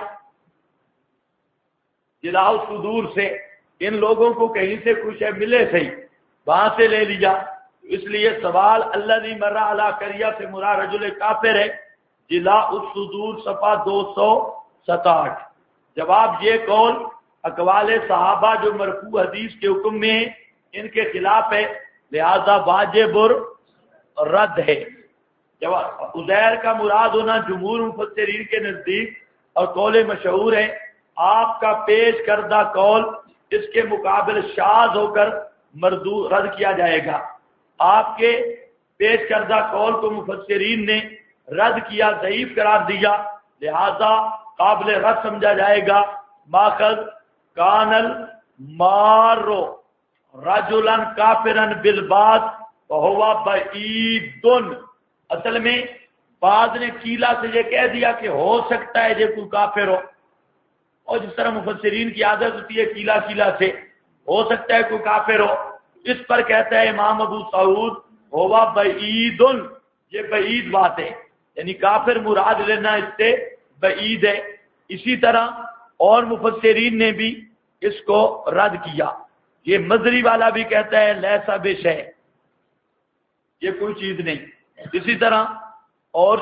جلا الصدور سے، ان لوگوں کو کہیں سے کچھ ہے ملے صحیح، وہاں سے لے لیا۔ اس لیے سوال الذی مر علی قریہ سے مراد رجل کافر ہے، جلا الصدور صفحہ 267۔ جواب یہ قول اقوال صحابہ جو مرفوع حدیث کے حکم میں ہیں ان کے خلاف ہے، لہذا واجب رد ہے۔ جواب عزیر کا مراد ہونا جمہور مفسرین کے نزدیک اور قول مشہور ہے، آپ کا پیش کردہ قول اس کے مقابل شاذ ہو کر مردود رد کیا جائے گا۔ آپ کے پیش کردہ قول کو مفسرین نے رد کیا، ضعیف قرار دیا، لہذا قابل رد سمجھا جائے گا۔ ماخذ کانل مارو رجلن کافرن بالباد وہو بعید، اصل میں بعد نے کیلا سے یہ کہہ دیا کہ ہو سکتا ہے یہ کوئی کافر ہو، اور جس طرح مفسرین کی عادت ہوتی ہے کیلا سے ہو سکتا ہے کوئی کافر ہو، اس پر کہتا ہے امام ابو سعود ہوا بعید، یہ بعید بات ہے، یعنی کافر مراد لینا اس سے بعید ہے۔ اسی طرح اور مفسرین نے بھی اس کو رد کیا۔ یہ مزری والا بھی کہتا ہے لیسا بشے، یہ کوئی چیز نہیں۔ اسی طرح اور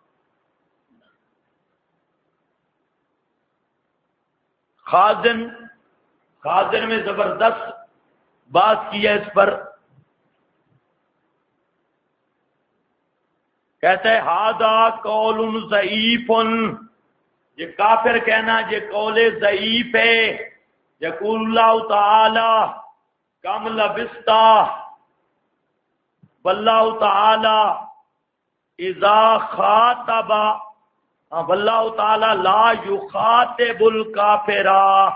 خازن میں زبردست بات کی ہے اس پر، کہتا ہے ہذا قول ضعیف، یہ کافر کہنا یہ قول ضعیف ہے۔ یقول اللہ تعالی کم لبستا واللہ تعالی اذا خاطب واللہ تعالی لا یخاطب الکافر،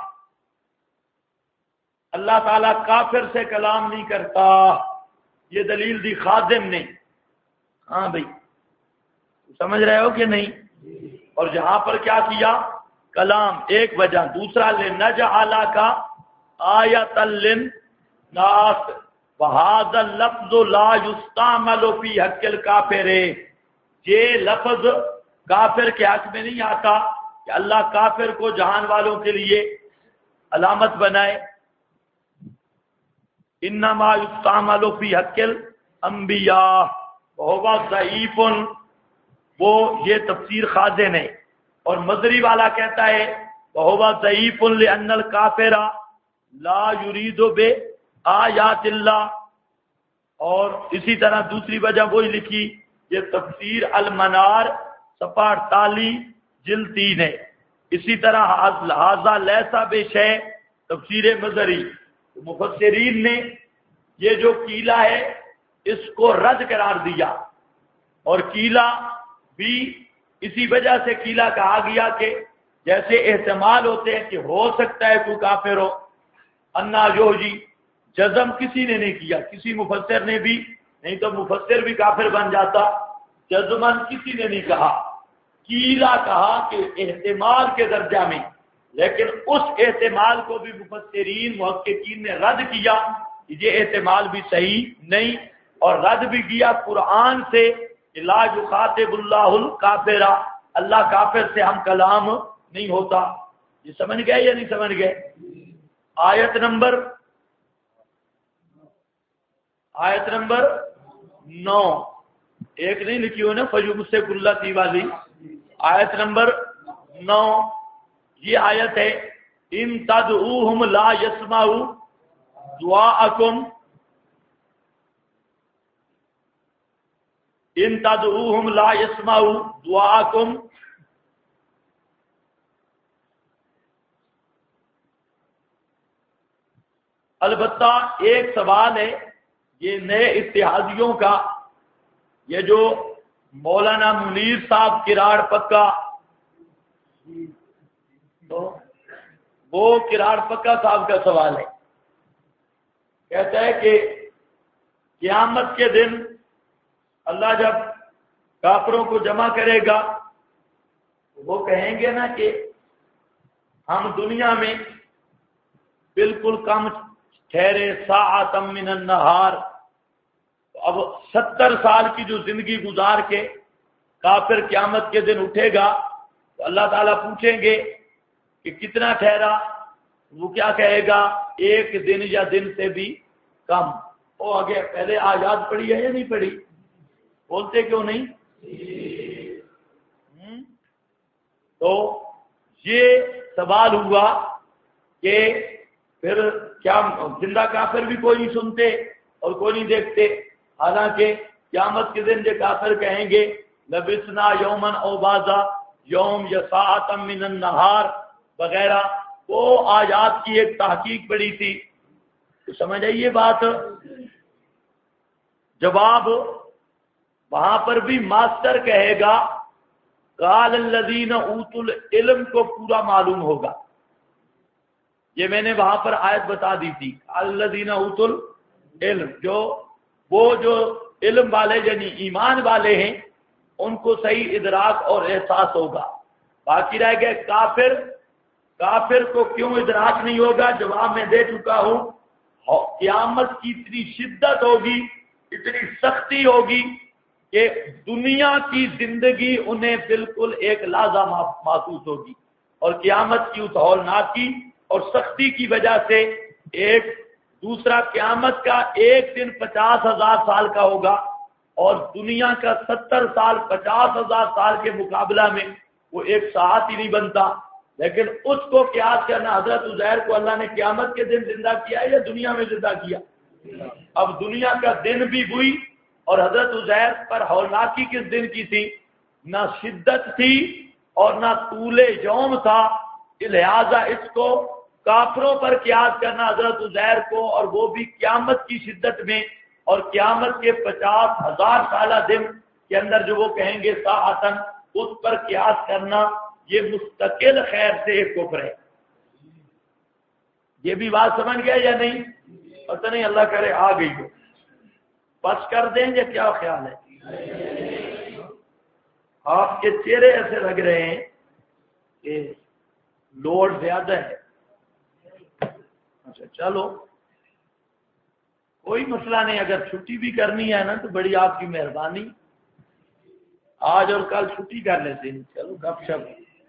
اللہ تعالیٰ کافر سے کلام نہیں کرتا، یہ دلیل دی خادم نے۔ ہاں بھائی سمجھ رہے ہو کہ نہیں؟ اور جہاں پر کیا کیا کلام، ایک وجہ، دوسرا لنجعل کا آیۃ للناس وہذا اللفظ لا یستعمل فی حق الکافر، یہ لفظ کافر کے حق میں نہیں آتا کہ اللہ کافر کو جہان والوں کے لیے علامت بنائے، انما یستعمل فی حق الانبیاء وہو ضعیف، وہ یہ تفسیر خازن ہے۔ اور مزری والا کہتا ہے وہو ضعیف لأن الکافر لا یرید بآیات اللہ، اور اسی طرح دوسری وجہ وہی لکھی، یہ تفسیر المنار صفحہ 48 جلد 3 ہے۔ اسی طرح ھذا لیس بشیء تفسیر مزری، مفسرین نے یہ جو کیلا ہے اس کو رد قرار دیا، اور کیلا بھی اسی وجہ سے کیلا کہا گیا کہ جیسے احتمال ہوتے ہیں کہ ہو سکتا ہے کوئی کافر ہو، انا جو جی جزم کسی نے نہیں کیا، کسی مفسر نے بھی نہیں، تو مفسر بھی کافر بن جاتا، جزمن کسی نے نہیں کہا، کیلا کہا کہ احتمال کے درجہ میں، لیکن اس احتمال کو بھی مفسرین محققین نے رد کیا، یہ احتمال بھی صحیح نہیں، اور رد بھی کیا قرآن سے، لا یخاطب اللہ الکافر، اللہ کافر سے ہم کلام نہیں ہوتا۔ یہ سمجھ گئے یا نہیں سمجھ گئے؟ آیت نمبر 9، ایک نہیں لکھی ہوئی نا فجب سے کلتی والی، آیت نمبر 9 یہ آیت ہے، ان تدعوہم لا یسمعوا دعاءکم، ان تدعوہم لا یسمعوا دعاءکم، البتہ ایک سوال ہے، یہ نئے اتحادیوں کا، یہ جو مولانا منیر صاحب کراڑ پکا، تو وہ کراڑ پکا صاحب کا سوال ہے. کہتا ہے کہ قیامت کے دن اللہ جب کافروں کو جمع کرے گا وہ کہیں گے نا کہ ہم دنیا میں بالکل کم ٹھہرے، ساعتم من النہار، اب 70 سال کی جو زندگی گزار کے کافر قیامت کے دن اٹھے گا تو اللہ تعالیٰ پوچھیں گے کہ کتنا ٹھہرا؟ وہ کیا کہے گا؟ 1 دن یا دن سے بھی کم. وہ آگے پہلے آیات پڑھی ہے یا نہیں پڑھی؟ بولتے کیوں نہیں؟ تو یہ سوال ہوا کہ پھر کیا زندہ کافر بھی کوئی نہیں سنتے اور کوئی نہیں دیکھتے؟ حالانکہ قیامت کے دن جو کافر کہیں گے لبسنا یومن او بازا یوم یا ساعتم من النہار وغیرہ، وہ آیات کی ایک تحقیق پڑی تھی. تو سمجھ آئیے بات. جواب وہاں پر بھی ماسٹر کہے گا قال الذین اوتوا العلم کو پورا معلوم ہوگا. یہ میں نے وہاں پر آیت بتا دی تھی، الذین اوتوا العلم، وہ جو علم والے یعنی ایمان والے ہیں ان کو صحیح ادراک اور احساس ہوگا. باقی رہ گئے کافر کو کیوں ادراک نہیں ہوگا؟ جواب میں دے چکا ہوں. قیامت کی اتنی شدت ہوگی، اتنی سختی ہوگی کہ دنیا کی زندگی انہیں بالکل ایک لحظہ محسوس ہوگی، اور قیامت کی اس ہولناکی اور سختی کی وجہ سے ایک دوسرا قیامت کا ایک دن 50,000 سال کا ہوگا، اور دنیا کا 70 سال 50,000 سال کے مقابلہ میں وہ ایک ساعت ہی نہیں بنتا. لیکن اس کو قیاس کرنا، حضرت عزیر کو اللہ نے قیامت کے دن زندہ کیا یا دنیا میں زندہ کیا؟ اب دنیا کا دن بھی ہوئی، اور حضرت عزیر پر ہولناکی کس دن کی تھی؟ نہ شدت تھی اور نہ طول یوم تھا. لہذا اس کو کافروں پر قیاس کرنا حضرت عزیر کو، اور وہ بھی قیامت کی شدت میں، اور قیامت کے 50,000 سالہ دن کے اندر جو وہ کہیں گے ساعتن، اس پر قیاس کرنا یہ مستقل خیر سے ایک کفر ہے. یہ بھی بات سمجھ گیا یا نہیں؟ پتہ نہیں، اللہ کرے آ گئی ہو. بس کر دیں گے، کیا خیال ہے؟ آپ کے چہرے ایسے لگ رہے ہیں کہ لوڈ زیادہ ہے. اچھا چلو کوئی مسئلہ نہیں، اگر چھٹی بھی کرنی ہے نا تو بڑی آپ کی مہربانی، آج اور کل چھٹی کر لیتے ہیں. چلو گپ شپ،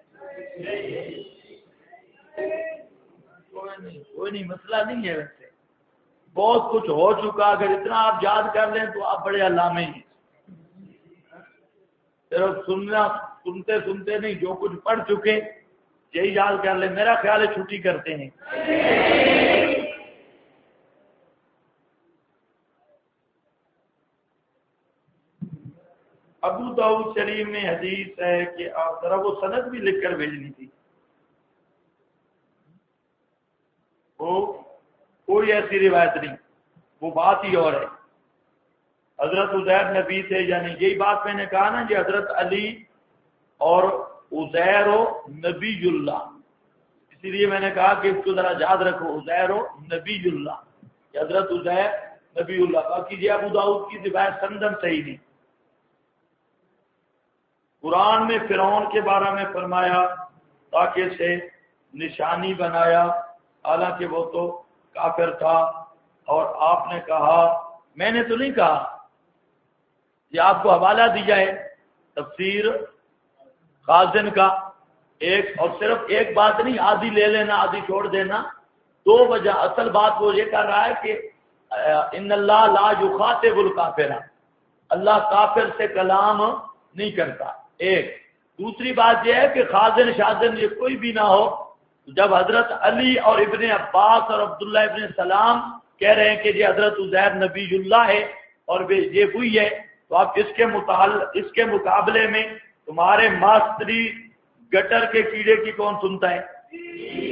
کوئی نہیں مسئلہ نہیں ہے. ویسے بہت کچھ ہو چکا، اگر اتنا آپ یاد کر لیں تو آپ بڑے علامے ہیں. صرف سنتے نہیں، جو کچھ پڑھ چکے یہی یاد کر لیں. میرا خیال ہے چھٹی کرتے ہیں. ابو داؤد شریف میں حدیث ہے کہ آپ ذرا وہ سند بھی لکھ کر بھیجنی تھی. وہ کوئی ایسی روایت نہیں، وہ بات ہی اور ہے. حضرت عزیر نبی تھے یا نہیں، یہی بات میں نے کہا نا جی. حضرت علی اور عزیر و نبی اللہ، اسی لیے میں نے کہا کہ اس کو ذرا یاد رکھو، عزیر و نبی اللہ، حضرت عزیر نبی اللہ. باقی جی ابو داؤد کی روایت سندن صحیح نہیں. قرآن میں فرعون کے بارے میں فرمایا تاکہ سے نشانی بنایا، حالانکہ وہ تو کافر تھا. اور آپ نے کہا، میں نے تو نہیں کہا، یہ آپ کو حوالہ دیا ہے تفسیر خازن کا. ایک اور صرف ایک بات نہیں، آدھی لے لینا آدھی چھوڑ دینا. 2 وجہ. اصل بات وہ یہ کر رہا ہے کہ ان اللہ لا یخاطب الکافر، اللہ کافر سے کلام نہیں کرتا. ایک دوسری بات یہ ہے کہ خازن شازن یہ کوئی بھی نہ ہو. جب حضرت علی اور ابن عباس اور عبداللہ ابن سلام کہہ رہے ہیں کہ یہ حضرت عزیر نبی اللہ ہے اور یہ وہی ہے، تو آپ اس کے مقابلے میں تمہارے ماستری گٹر کے کیڑے کی کون سنتا ہے؟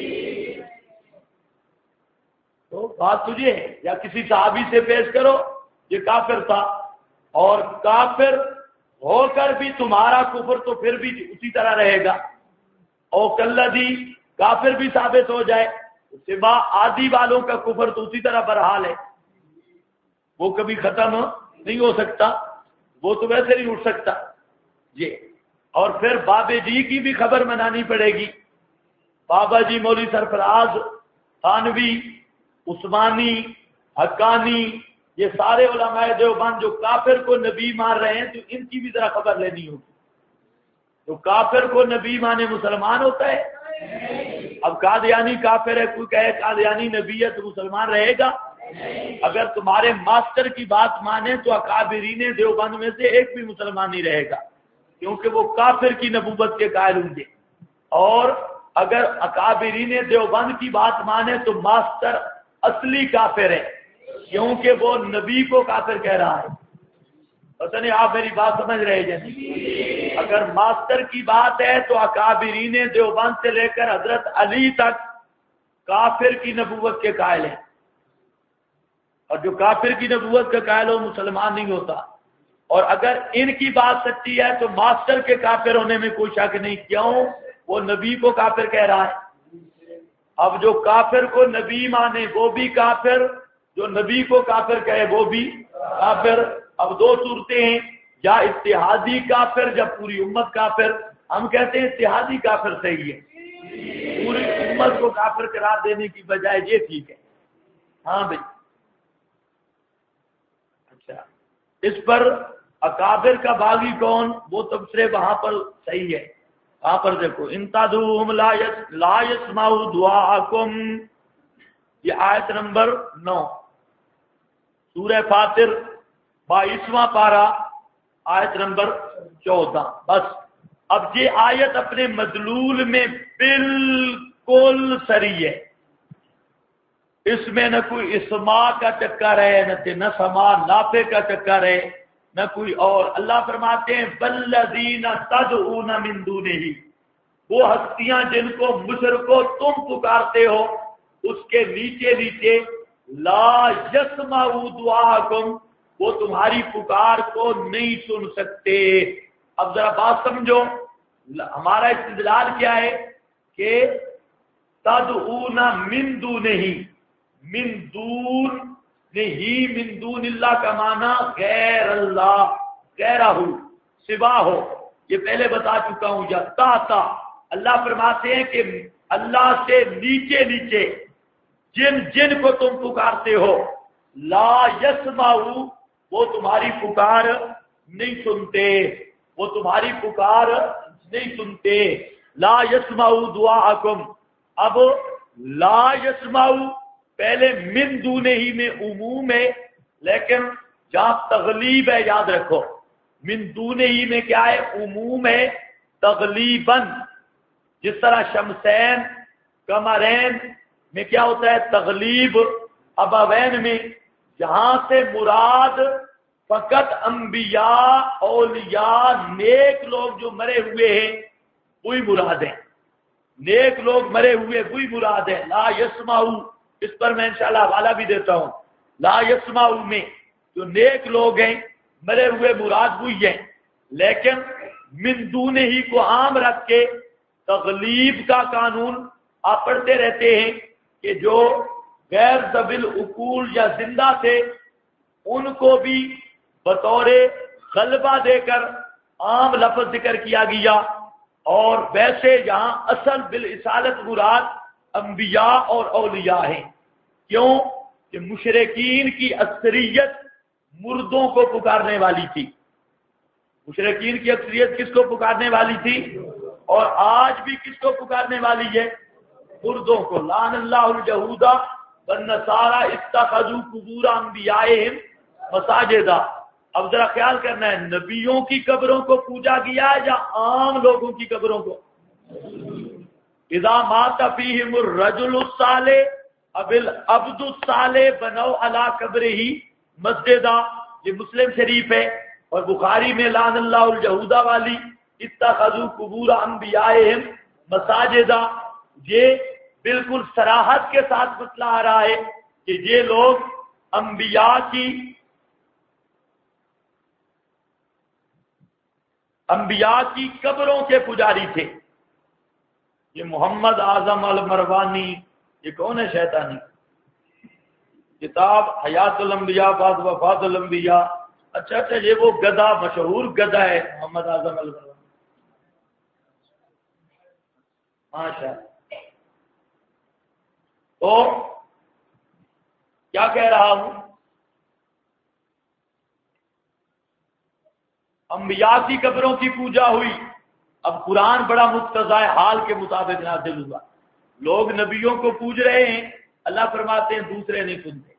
تو بات تجھے ہے، یا کسی صحابی سے پیش کرو یہ کافر تھا، اور کافر ہو کر بھی تمہارا کفر تو پھر بھی اسی طرح رہے گا، اور کلذی کافر بھی ثابت ہو جائے، سوا عادی والوں کا کفر تو اسی طرح برحال ہے، وہ کبھی ختم نہیں ہو سکتا، وہ تو ویسے نہیں اٹھ سکتا جی۔ اور پھر بابے جی کی بھی خبر منانی پڑے گی، بابا جی مولوی سرفراز تھانوی عثمانی حقانی، یہ سارے علماء دیوبند جو کافر کو نبی مان رہے ہیں، تو ان کی بھی ذرا خبر لینی ہوگی۔ تو کافر کو نبی مانے مسلمان ہوتا ہے؟ اب قادیانی کافر ہے، کوئی کہے قادیانی نبی ہے تو مسلمان رہے گا؟ اگر تمہارے ماسٹر کی بات مانے تو اکابرین دیوبند میں سے ایک بھی مسلمان نہیں رہے گا، کیونکہ وہ کافر کی نبوت کے قائل ہوں گے۔ اور اگر اکابرین دیوبند کی بات مانے تو ماسٹر اصلی کافر ہے، کیونکہ وہ نبی کو کافر کہہ رہا ہے۔ پتہ نہیں آپ میری بات سمجھ رہے ہیں؟ اگر ماسٹر کی بات ہے تو اکابرین دیوبند سے لے کر حضرت علی تک کافر کی نبوت کے قائل ہیں، اور جو کافر کی نبوت کا قائل ہو مسلمان نہیں ہوتا۔ اور اگر ان کی بات سچی ہے تو ماسٹر کے کافر ہونے میں کوئی شک نہیں، کیوں؟ وہ نبی کو کافر کہہ رہا ہے۔ اب جو کافر کو نبی مانے وہ بھی کافر، جو نبی کو کافر کہے وہ بھی کافر۔ اب دو صورتیں ہیں، یا اتحادی کافر یا پوری امت کافر۔ ہم کہتے ہیں اتحادی کافر صحیح ہے، پوری امت کو کافر قرار دینے کی بجائے یہ ٹھیک ہے۔ ہاں بھائی، اچھا، اس پر اکابر کا باغی کون، وہ تبصرے وہاں پر صحیح ہے۔ وہاں پر دیکھو، ان تدعوہم لا یسمعوا دعاءکم، یہ آیت نمبر 9 سورہ فاطر 22واں پارہ آیت نمبر 14۔ بس اب یہ آیت اپنے مدلول میں بالکل صریح ہے، اس میں نہ کوئی اسماء کا چکر ہے، نہ سما نافع کا چکر ہے، نہ کوئی اور۔ اللہ فرماتے ہیں والذین تدعون من دونہ، وہ ہستیاں جن کو مشرکو تم پکارتے ہو، اس کے نیچے نیچے لا یسمعوا دعاءکم، وہ تمہاری پکار کو نہیں سن سکتے۔ اب ذرا بات سمجھو، ہمارا استدلال کیا ہے کہ تدعون من دونہ، من دون نہیں، من دون اللہ کا معنی غیر اللہ، غیرہ سوا ہو، یہ پہلے بتا چکا ہوں۔ یا تا اللہ فرماتے ہیں کہ اللہ سے نیچے نیچے جن کو تم پکارتے ہو، لا یسمعوا، وہ تمہاری پکار نہیں سنتے، وہ تمہاری پکار نہیں سنتے۔ لا یسمعوا دعاءکم، اب لا یسمعوا پہلے من دونہ ہی میں عموم ہے، لیکن جہاں تغلیب ہے یاد رکھو، من دونہ ہی میں کیا ہے؟ عموم ہے تغلیباً۔ جس طرح شمسین قمرین میں کیا ہوتا ہے؟ تغلیب۔ ابوین میں جہاں سے مراد فقط انبیاء اولیاء نیک لوگ جو مرے ہوئے ہیں وہی مراد ہیں، نیک لوگ مرے ہوئے وہی مراد ہے۔ لا یسمعوا، اس پر میں انشاءاللہ حوالہ بھی دیتا ہوں۔ لا یسمعوا میں جو نیک لوگ ہیں مرے ہوئے مراد وہی ہیں، لیکن من دونہ ہی کو عام رکھ کے تغلیب کا قانون آپ پڑھتے رہتے ہیں کہ جو غیر ذوی العقول یا زندہ تھے ان کو بھی بطور غلبہ دے کر عام لفظ ذکر کیا گیا، اور ویسے یہاں اصل بالاصالت مراد انبیاء اور اولیاء ہیں۔ کیوں کہ مشرکین کی اکثریت مردوں کو پکارنے والی تھی، مشرکین کی اکثریت کس کو پکارنے والی تھی؟ اور آج بھی کس کو پکارنے والی ہے؟ مردوں کو۔ لعن اللہ الیہود والنصارى اتخذوا قبور انبیائہم مساجد۔ اب ذرا خیال کرنا ہے، نبیوں کی قبروں کو پوجا گیا یا عام لوگوں کی قبروں کو؟ اذا مات فیہم الرجل الصالح اب العبد الصالح بنوا علی قبرہ مسجدا، یہ مسلم شریف ہے۔ اور بخاری میں لعن اللہ الیہود والی اتخذوا قبور انبیائہم مساجدا، یہ بالکل صراحت کے ساتھ بتلا آ رہا ہے کہ یہ لوگ انبیاء کی انبیاء کی قبروں کے پجاری تھے. یہ محمد اعظم المروانی یہ کون ہے؟ شیطانی کتاب حیات الانبیاء بعد وفات الانبیاء. اچھا یہ وہ گدھا، مشہور گدھا ہے محمد اعظم المروانی. ماشاء. تو کیا کہہ رہا ہوں؟ انبیاء کی قبروں کی پوجا ہوئی. اب قرآن بڑا مقتضائے حال کے مطابق نازل ہوا. لوگ نبیوں کو پوج رہے ہیں، اللہ فرماتے ہیں دوسرے نہیں سنتے.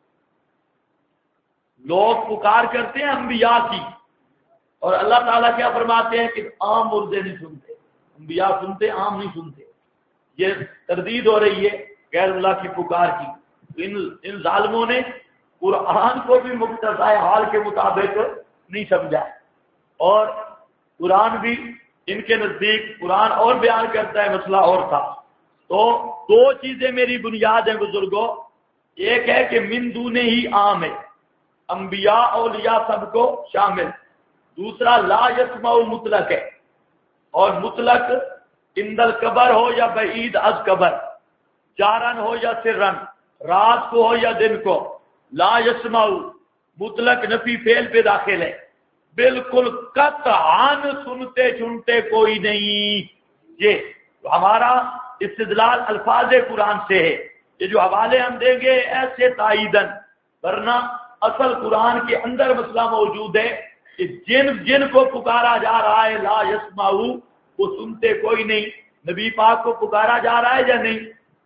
لوگ پکار کرتے ہیں انبیاء کی، اور اللہ تعالیٰ کیا فرماتے ہیں کہ عام مردے نہیں سنتے، انبیاء سنتے عام نہیں سنتے. یہ تردید ہو رہی ہے غیر اللہ کی پکار کی. ان ظالموں نے قرآن کو بھی مقتضائے حال کے مطابق نہیں سمجھا، اور قرآن بھی ان کے نزدیک قرآن اور بیان کرتا ہے، مسئلہ اور تھا. تو دو چیزیں میری بنیاد ہیں بزرگوں. ایک ہے کہ من دون ہی عام ہے، انبیاء اولیاء سب کو شامل. دوسرا لا یسمع مطلق ہے، اور مطلق اندل قبر ہو یا بعید از قبر، جارن ہو یا سرن، رات کو ہو یا دن کو. لا یسمع مطلق نفی فعل پہ داخل ہے. بالکل قطعاً سنتے سنتے کوئی نہیں. یہ ہمارا استدلال الفاظ قرآن سے ہے. یہ جو حوالے ہم دیں گے ایسے تائیدن، ورنہ اصل قرآن کے اندر مسئلہ موجود ہے کہ جن کو پکارا جا رہا ہے لا یسمعو، وہ سنتے کوئی نہیں. نبی پاک کو پکارا جا رہا ہے یا نہیں؟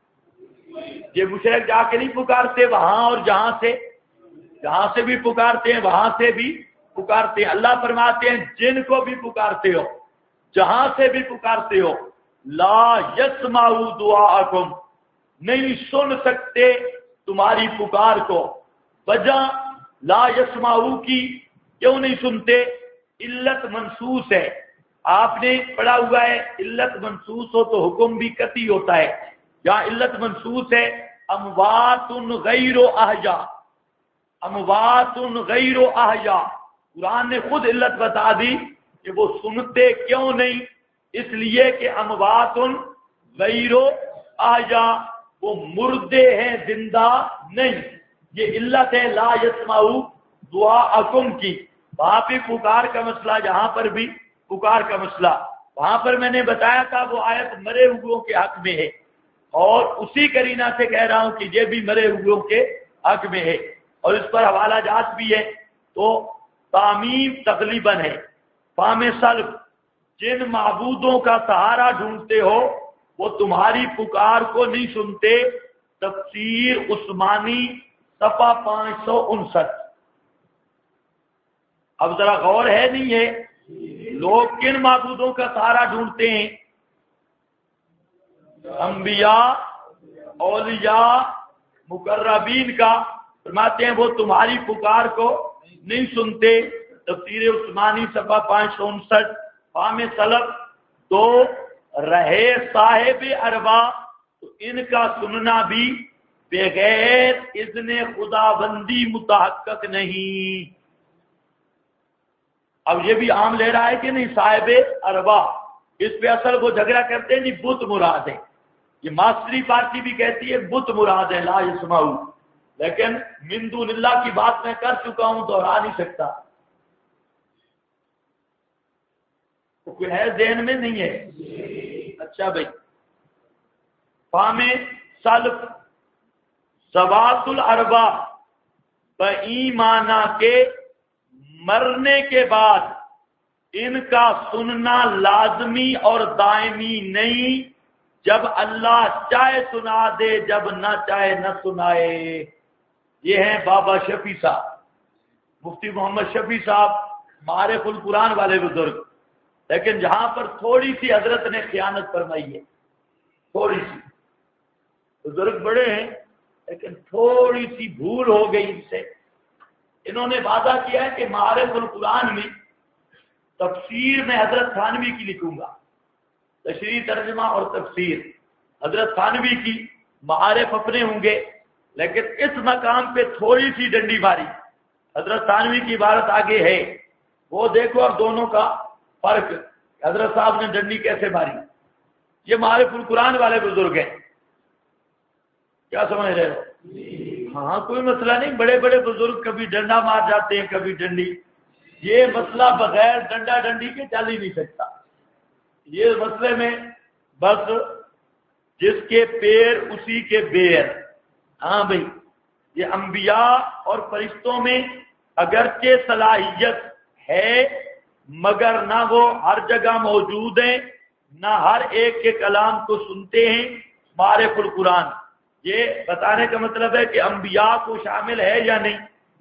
یہ مشرک جا کے نہیں پکارتے وہاں، اور جہاں سے بھی پکارتے ہیں وہاں سے بھی پکارتے ہیں. اللہ فرماتے ہیں جن کو بھی پکارتے ہو، جہاں سے بھی پکارتے ہو، لا یسمعو دعاءکم، نہیں سن سکتے تمہاری پکار کو. وجہ لا یسمعو کی کیوں نہیں سنتے؟ علت منصوص ہے. آپ نے پڑھا ہوا ہے علت منصوص ہو تو حکم بھی قطعی ہوتا ہے. یہاں علت منصوص ہے اموات غیر احیا، اموات غیر احیا. قرآن نے خود علت بتا دی کہ وہ سنتے کیوں نہیں، اس لیے کہ اموات غیر احیا، وہ مردے ہیں زندہ نہیں. یہ علت ہے لا یسمعو دعاءکم کی. وہاں پہ پکار کا مسئلہ، جہاں پر بھی پکار کا مسئلہ. وہاں پر میں نے بتایا تھا وہ آیت مرے ہوئوں کے حق میں ہے، اور اسی قرینہ سے کہہ رہا ہوں کہ یہ بھی مرے ہوئوں کے حق میں ہے، اور اس پر حوالہ جات بھی ہے. تو تعمیم تقریباً ہے. فام سلب، جن معبودوں کا سہارا ڈھونڈتے ہو وہ تمہاری پکار کو نہیں سنتے. تفسیر عثمانی صفحہ 559. اب ذرا غور ہے نہیں ہے؟ لوگ کن معبودوں کا سہارا ڈھونڈتے ہیں؟ انبیاء، اولیاء، مقربین کا. فرماتے ہیں وہ تمہاری پکار کو نہیں سنتے. تفسیر عثمانی صفحہ 559. فام سلف، تو رہے صاحب اروا، تو ان کا سننا بھی بغیر اذن خدا بندی متحقق نہیں. اب یہ بھی عام لے رہا ہے کہ نہیں صاحب اروا. اس پہ اصل وہ جھگڑا کرتے ہیں نہیں، بت مراد ہے. یہ ماسٹری پارٹی بھی کہتی ہے بت مراد ہے لا یسمعو، لیکن من دون اللہ کی بات میں کر چکا ہوں، دوہرا نہیں سکتا. کوئی ہے ذہن میں نہیں ہے؟ اچھا بھائی، فام سلف ذوات الاربا بایمانہ کے مرنے کے بعد ان کا سننا لازمی اور دائمی نہیں. جب اللہ چاہے سنا دے، جب نہ چاہے نہ سنائے. یہ ہیں بابا شفیع صاحب، مفتی محمد شفیع صاحب، معارف القرآن والے بزرگ. لیکن جہاں پر تھوڑی سی حضرت نے خیانت فرمائی ہے، تھوڑی سی، بزرگ بڑے ہیں لیکن تھوڑی سی بھول ہو گئی ان سے. انہوں نے وعدہ کیا ہے کہ معارف القرآن میں تفسیر میں حضرت تھانوی کی لکھوں گا، تشریح ترجمہ اور تفسیر حضرت تھانوی کی. معارف اپنے ہوں گے، لیکن اس مقام پہ تھوڑی سی ڈنڈی ماری. حضرت تھانوی کی عبارت آگے ہے، وہ دیکھو اب دونوں کا فرق، حضرت صاحب نے ڈنڈی کیسے ماری، یہ معارف القرآن والے بزرگ ہیں، کیا سمجھ رہے ہو؟ ہاں کوئی مسئلہ نہیں، بڑے بڑے بزرگ کبھی ڈنڈا مار جاتے ہیں کبھی ڈنڈی، یہ مسئلہ بغیر ڈنڈا ڈنڈی کے چل ہی نہیں سکتا۔ یہ مسئلے میں بس جس کے پیر اسی کے بیر، ہاں بھئی یہ انبیاء اور فرشتوں میں اگرچہ صلاحیت ہے مگر نہ وہ ہر جگہ موجود ہیں، نہ ہر ایک کے کلام کو سنتے ہیں۔ معارف القرآن یہ بتانے کا مطلب ہے کہ انبیاء کو شامل ہے یا نہیں۔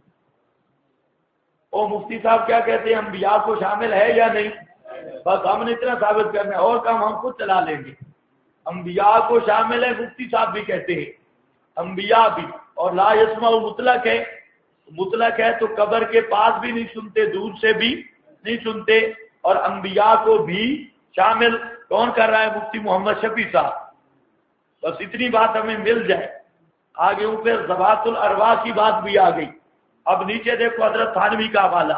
او مفتی صاحب کیا کہتے ہیں، انبیاء کو شامل ہے یا نہیں؟ بس ہم نے اتنا ثابت کرنا ہے، اور کام ہم خود چلا لیں گے۔ انبیاء کو شامل ہے، مفتی صاحب بھی کہتے ہیں انبیاء بھی، اور لا یسمع مطلق ہے، مطلق ہے تو قبر کے پاس بھی نہیں سنتے، دور سے بھی نہیں سنتے، اور انبیاء کو بھی شامل کون کر رہا ہے؟ مفتی محمد شفیع صاحب۔ بس اتنی بات ہمیں مل جائے، آگے اوپر ذوات الارواح کی بات بھی آ گئی۔ اب نیچے دیکھو حضرت تھانوی کا حوالہ،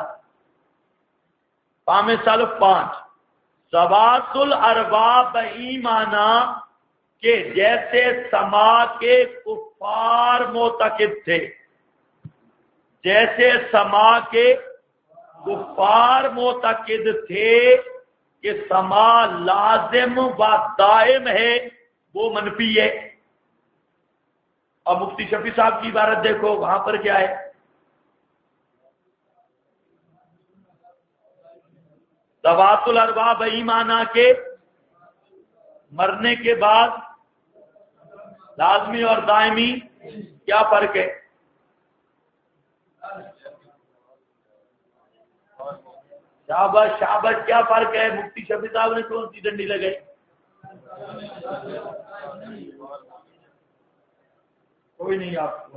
پام سلف 5، ذوات الارواح بایمانا کہ جیسے سما کے کفار معتقد تھے، جیسے سما کے کفار معتقد تھے کہ سما لازم و دائم ہے، وہ منفی ہے۔ اب مفتی شفیع صاحب کی عبارت دیکھو، وہاں پر کیا ہے؟ ذوات الارواح بایمانا کے مرنے کے بعد لازمی اور دائمی کیا فرق ہے؟ شاباش شاباش، کیا فرق ہے؟ مفتی شفیع صاحب نے کون سی ڈنڈی لگائی؟ کوئی نہیں، آپ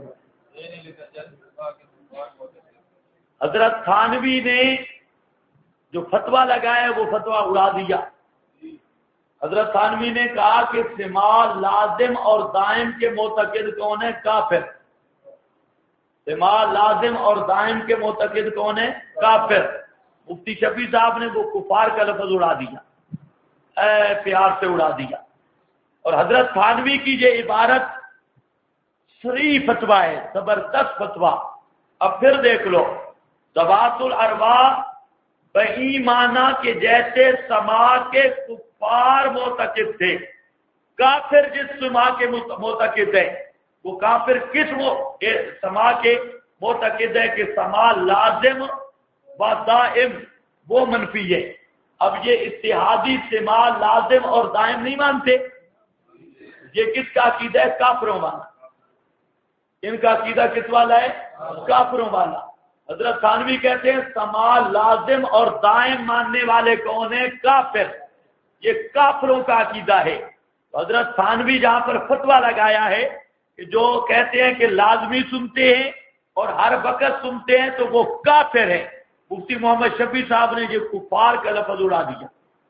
حضرت تھانوی نے جو فتویٰ لگایا وہ فتویٰ اڑا دیا۔ حضرت تھانوی نے کہا کہ سما لازم اور دائم کے معتقد کون ہے؟ کافر۔ سما لازم اور دائم کے معتقد کون ہے؟ کافر۔ مفتی شفیع صاحب نے وہ کفار کا لفظ اڑا دیا، پیار سے اڑا دیا۔ اور حضرت تھانوی کی یہ عبارت صریح فتویٰ ہے، زبردست فتویٰ۔ اب پھر دیکھ لو، ذوات الارواح بایمانا کے جیسے سما کے کفار معتقد تھے۔ کافر جس سما کے معتقد ہے، وہ کافر کس سما کے معتقد ہے کہ سما لازم و دائم، وہ منفی ہے۔ اب یہ اتحادی سما لازم اور دائم نہیں مانتے، یہ کس کا عقیدہ ہے؟ کافروں والا۔ ان کا عقیدہ کس والا ہے؟ کافروں والا۔ حضرت تھانوی کہتے ہیں سما لازم اور دائم ماننے والے کون ہیں؟ کافر۔ یہ کافروں کا عقیدہ ہے۔ حضرت تھانوی جہاں پر فتویٰ لگایا ہے کہ جو کہتے ہیں کہ لازمی سنتے ہیں اور ہر وقت سنتے ہیں تو وہ کافر ہے، مفتی محمد شفیع صاحب نے یہ کفار کا لفظ اڑا دیا۔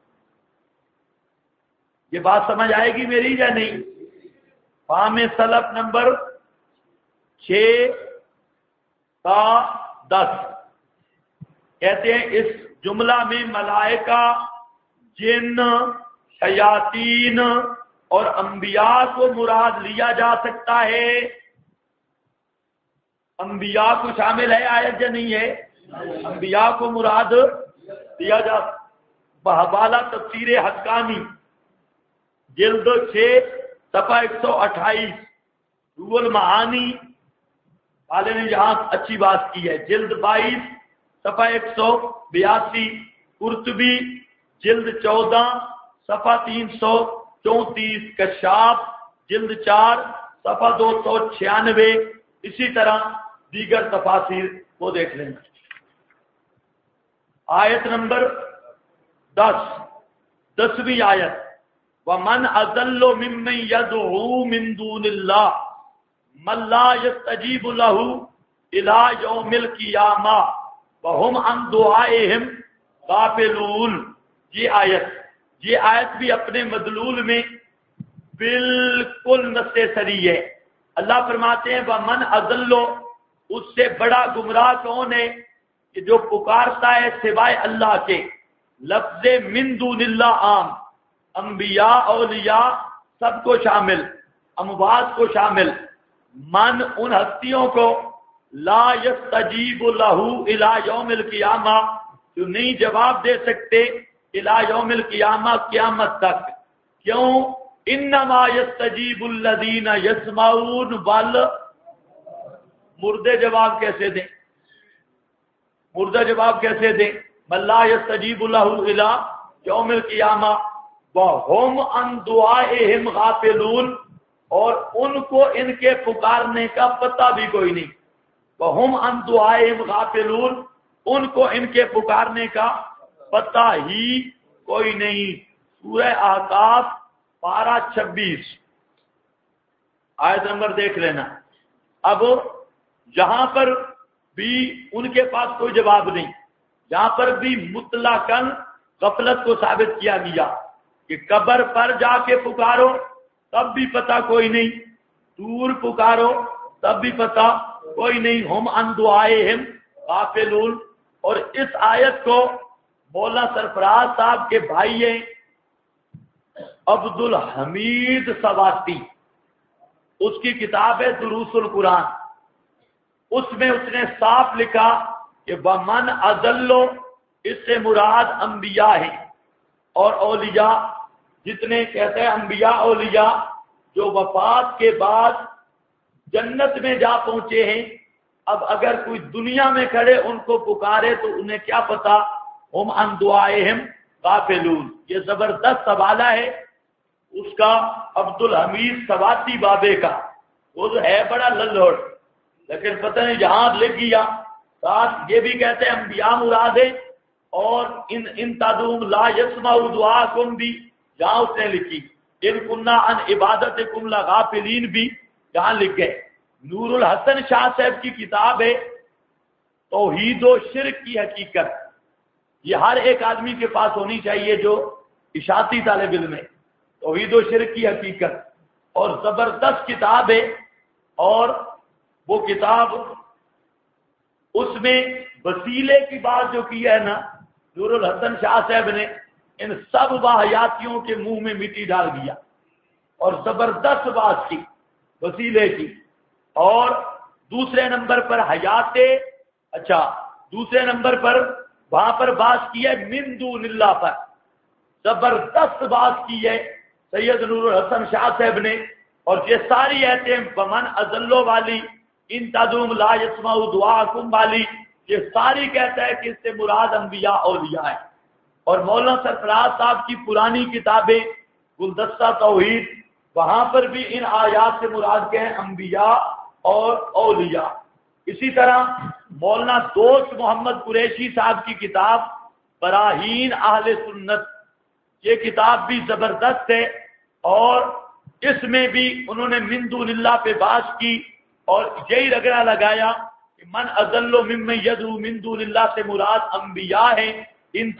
یہ بات سمجھ آئے گی میری یا نہیں؟ فہم سلف نمبر 6 تا 10 کہتے ہیں اس جملہ میں ملائکہ، جن، شیاطین اور انبیاء کو مراد لیا جا سکتا ہے۔ انبیاء کو شامل ہے آیت یا نہیں ہے؟ انبیاء کو مراد لیا جا بحوالہ تفسیر حقانی جلد 6 صفحہ 128، روح المعانی والے نے یہاں اچھی بات کی ہے، جلد 22 صفحہ 182، قرطبی جلد 14 صفحہ 334، کشاف جلد 4 صفحہ 296، اسی طرح دیگر تفاسیر کو دیکھ لیں۔ آیت نمبر 10ویں آیت، وَمَنْ أَضَلُّ مِمَّنْ يَدْعُو مِن دُونِ اللَّهِ مَن لَّا يَسْتَجِيبُ لَهُ إِلَىٰ يَوْمِ الْقِيَامَةِ وَهُمْ عَن دُعَائِهِمْ غَافِلُونَ۔ یہ آیت بھی اپنے مدلول میں بالکل نص صریح ہے۔ اللہ فرماتے ہیں وَمَنْ أَضَلُّ، اس سے بڑا گمراہ کون ہے کہ جو پکارتا ہے سوائے اللہ کے، لفظ من دون اللہ عام، انبیاء اولیاء سب کو شامل، اموات کو شامل، من ان ہستیوں کو لا یستجیب لہ الی یوم القیامہ جو نہیں جواب دے سکتے الی یوم القیامہ قیامت تک، کیوں؟ انما یستجیب الذین یسمعون مردے جواب کیسے دیں؟ مردہ جواب کیسے دیں؟ من لا یستجیب لہ الی یوم القیامہ وہم عن دعائہم غافلون، اور ان کو ان کے پکارنے کا پتہ بھی کوئی نہیں، وہم عن دعائہم غافلون، ان کو ان کے پکارنے کا پتہ ہی کوئی نہیں۔ سورہ احقاف پارہ 26 آیت نمبر دیکھ لینا۔ اب جہاں پر بھی ان کے پاس کوئی جواب نہیں، جہاں پر بھی مطلقاً غفلت کو ثابت کیا گیا کہ قبر پر جا کے پکارو تب بھی پتہ کوئی نہیں، دور پکارو تب بھی پتہ کوئی نہیں، ہم عن دعائہم غافلون۔ اور اس آیت کو مولانا سرفراز صاحب کے بھائی ہیں عبد الحمید سواتی، اس کی کتاب ہے دروس القرآن، اس میں اس نے صاف لکھا کہ ومن اضل، اس سے مراد انبیاء ہیں اور اولیاء، جتنے کہتے ہیں انبیاء اولیاء جو وفات کے بعد جنت میں جا پہنچے ہیں، اب اگر کوئی دنیا میں کھڑے ان کو پکارے تو انہیں کیا پتا، ہم عن دعائہم غافلون۔ یہ زبردست حوالہ ہے اس کا عبد الحمید سواتی بابے کا، وہ تو ہے بڑا للوڑ، لیکن پتہ نہیں جہاں لکھ گیا، ساتھ یہ بھی کہتے ہیں انبیاء مراد ہے، اور ان تدعون لا یسمع دعاءکم بھی جہاں اس نے لکھی، ان کننا عن عبادتکم لغافلین بھی جہاں لکھ گئے۔ نور الحسن شاہ صاحب کی کتاب ہے توحید و شرک کی حقیقت، یہ ہر ایک آدمی کے پاس ہونی چاہیے جو اشاعتی طالب علم ہے، توحید و شرک کی حقیقت، اور زبردست کتاب ہے۔ اور وہ کتاب اس میں وسیلے کی بات جو کی ہے نا نور الحسن شاہ صاحب نے، ان سب واحیاتیوں کے منہ میں مٹی ڈال دیا اور زبردست بات کی وسیلے کی۔ اور دوسرے نمبر پر حیات، اچھا دوسرے نمبر پر وہاں پر بات کی ہے من دون اللہ پر، زبردست بات کی ہے سید نور الحسن شاہ صاحب نے۔ اور یہ ساری ایتیں بمن اضلو والی، ان تدعون لا یسمع دعاءکم والی، یہ ساری کہتا ہے کہ اس سے مراد انبیاء اولیاء ہے۔ اور مولانا سرفراز صاحب کی پرانی کتابیں گلدستہ توحید، وہاں پر بھی ان آیات سے مراد کے ہیں انبیاء اور اولیاء۔ اسی طرح مولانا دوست محمد قریشی صاحب کی کتاب براہین اہل سنت، یہ کتاب بھی زبردست ہے، اور اس میں بھی انہوں نے من دون اللہ پہ بات کی اور یہی رگڑا لگایا کہ من اضل ممن یدعو من دون اللہ سے مراد انبیاء ہیں، ان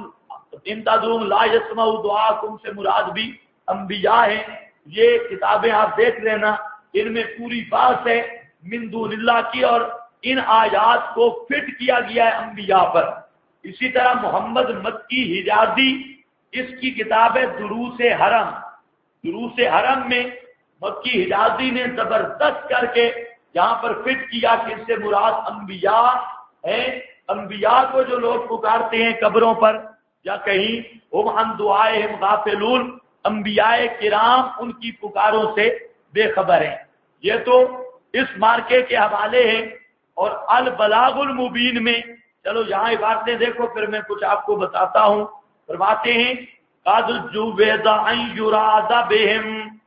تدعون لا یسمع دعاءکم سے مراد بھی انبیاء ہیں۔ یہ کتابیں آپ دیکھ لینا، ان میں پوری بات ہے من دون اللہ کی، اور ان آیات کو فٹ کیا گیا ہے انبیاء پر۔ اسی طرح محمد مکی حجازی، اس کی کتاب ہے دروس حرم، دروس حرم میں مکی حجازی نے زبردست کر کے یہاں پر فٹ کیا کہ اس سے مراد انبیاء ہیں۔ انبیاء کو جو لوگ پکارتے ہیں قبروں پر یا کہیں، ہم عن دعائہم غافلون، انبیاء کرام ان کی پکاروں سے بے خبر ہیں۔ یہ تو اس مارکے کے حوالے ہیں۔ اور البلاغ المبین میں، چلو یہاں عبارتیں دیکھو پھر میں کچھ آپ کو بتاتا ہوں۔ فرماتے ہیں قد جوز ان یراد بہم،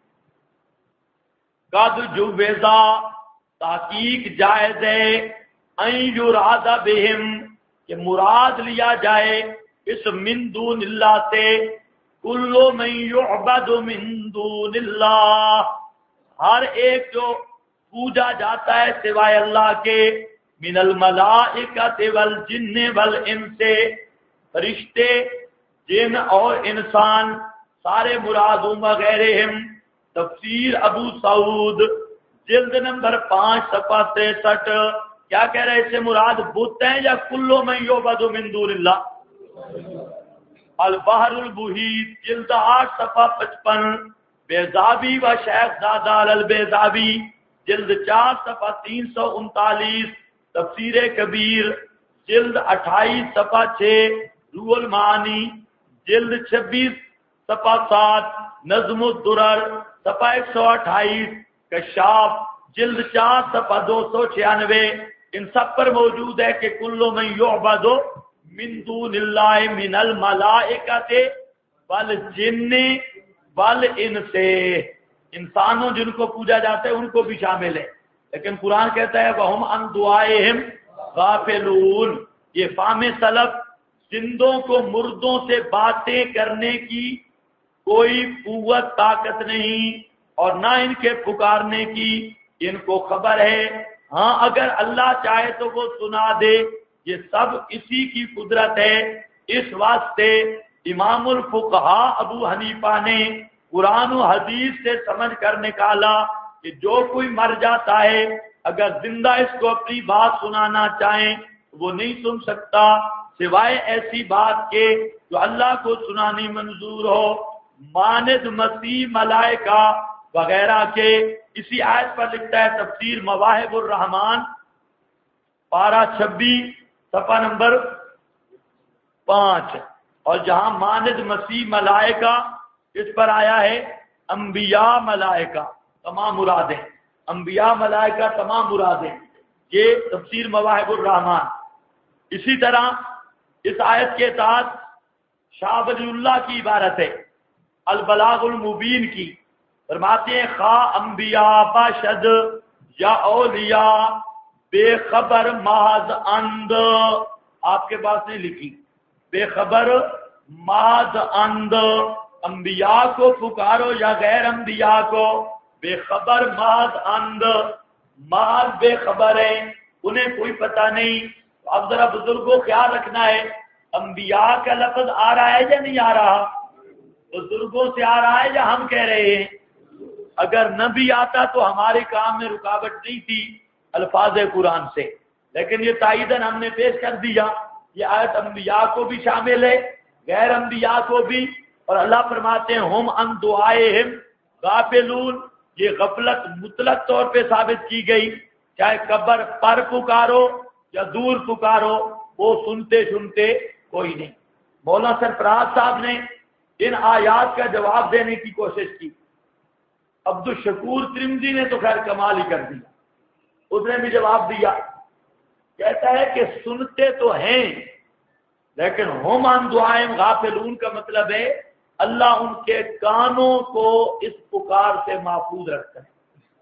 قد جوز تحقیق جائز ہے، ان یراد بہم کہ مراد لیا جائے اس من دون اللہ سے، کل من یعبد من دون اللہ، ہر ایک جو پوجا جاتا ہے سوائے اللہ کے، من الملائکۃ والجن والانس، فرشتے جن اور انسان سارے مراد وغیرہم۔ تفسیر ابو سعود جلد نمبر 5 صفحہ 63، کیا کہہ رہے اس سے مراد بت ہیں یا کل من یعبد من دون اللہ؟ البحر المحیط جلد 8 صفحہ 55، بیضاوی و شیخ زادہ البیضاوی جلد 4 صفحہ 339، تفسیر کبیر جلد 28 صفحہ 6، روح المعانی جلد 26 صفحہ 7، نظم الدرر صفحہ 128، کشاف جلد 4 صفحہ 296، ان سب پر موجود ہے کہ کل من یعبد من دون اللہ من الملائکۃ والجن والانس، انسانوں جن کو پوجا جاتا ہے ان کو بھی شامل ہے، لیکن قرآن کہتا ہے وَهُمْ عَنْ دُعَائِهِمْ غافلون، یہ فہم سلف زندوں کو مردوں سے باتیں کرنے کی کوئی قوت طاقت نہیں اور نہ ان کے پکارنے کی ان کو خبر ہے، ہاں اگر اللہ چاہے تو وہ سنا دے، یہ سب اسی کی قدرت ہے۔ اس واسطے امام الفقہاء ابو حنیفہ نے قرآن و حدیث سے سمجھ کر نکالا کہ جو کوئی مر جاتا ہے اگر زندہ اس کو اپنی بات سنانا چاہیں وہ نہیں سن سکتا سوائے ایسی بات کے جو اللہ کو سنانی منظور ہو، مانند مسیح ملائکہ وغیرہ کے۔ اسی آیت پر لکھتا ہے تفسیر مواہب الرحمان پارہ 26 صفحہ نمبر 5، اور جہاں مانند مسیح ملائکہ اس پر آیا ہے انبیاء ملائکہ تمام مرادیں، انبیاء ملائکہ تمام مرادیں، یہ تفسیر مواہب الرحمان۔ اسی طرح اس آیت کے تحت شاہ ولی اللہ کی عبارت ہے البلاغ المبین کی، فرماتے ہیں خواہ انبیاء باشد یا اولیاء بے خبر محض اند، آپ کے پاس نہیں لکھی، بے خبر محض اند، انبیاء کو پکارو یا غیر انبیاء کو، بے خبر محض اند، محض بے خبر ہیں، انہیں کوئی پتہ نہیں۔ اب ذرا بزرگوں خیال رکھنا ہے، انبیاء کا لفظ آ رہا ہے یا نہیں آ رہا؟ بزرگوں سے آ رہا ہے یا ہم کہہ رہے ہیں؟ اگر نہ بھی آتا تو ہمارے کام میں رکاوٹ نہیں تھی الفاظ قرآن سے، لیکن یہ تائیدن ہم نے پیش کر دیا، یہ آیت انبیاء کو بھی شامل ہے غیر انبیاء کو بھی، اور اللہ فرماتے ہیں ہم عن دعائہم غافلون، یہ غفلت مطلق طور پہ ثابت کی گئی، چاہے قبر پر پکارو یا دور پکارو وہ سنتے کوئی نہیں۔ مولانا سرفراز صاحب نے ان آیات کا جواب دینے کی کوشش کی، عبد الشکور ترمذی نے تو خیر کمال ہی کر دیا، اس نے بھی جواب دیا، کہتا ہے کہ سنتے تو ہیں لیکن ہم عن دعائہم غافلون کا مطلب ہے اللہ ان کے کانوں کو اس پکار سے محفوظ رکھتا ہے۔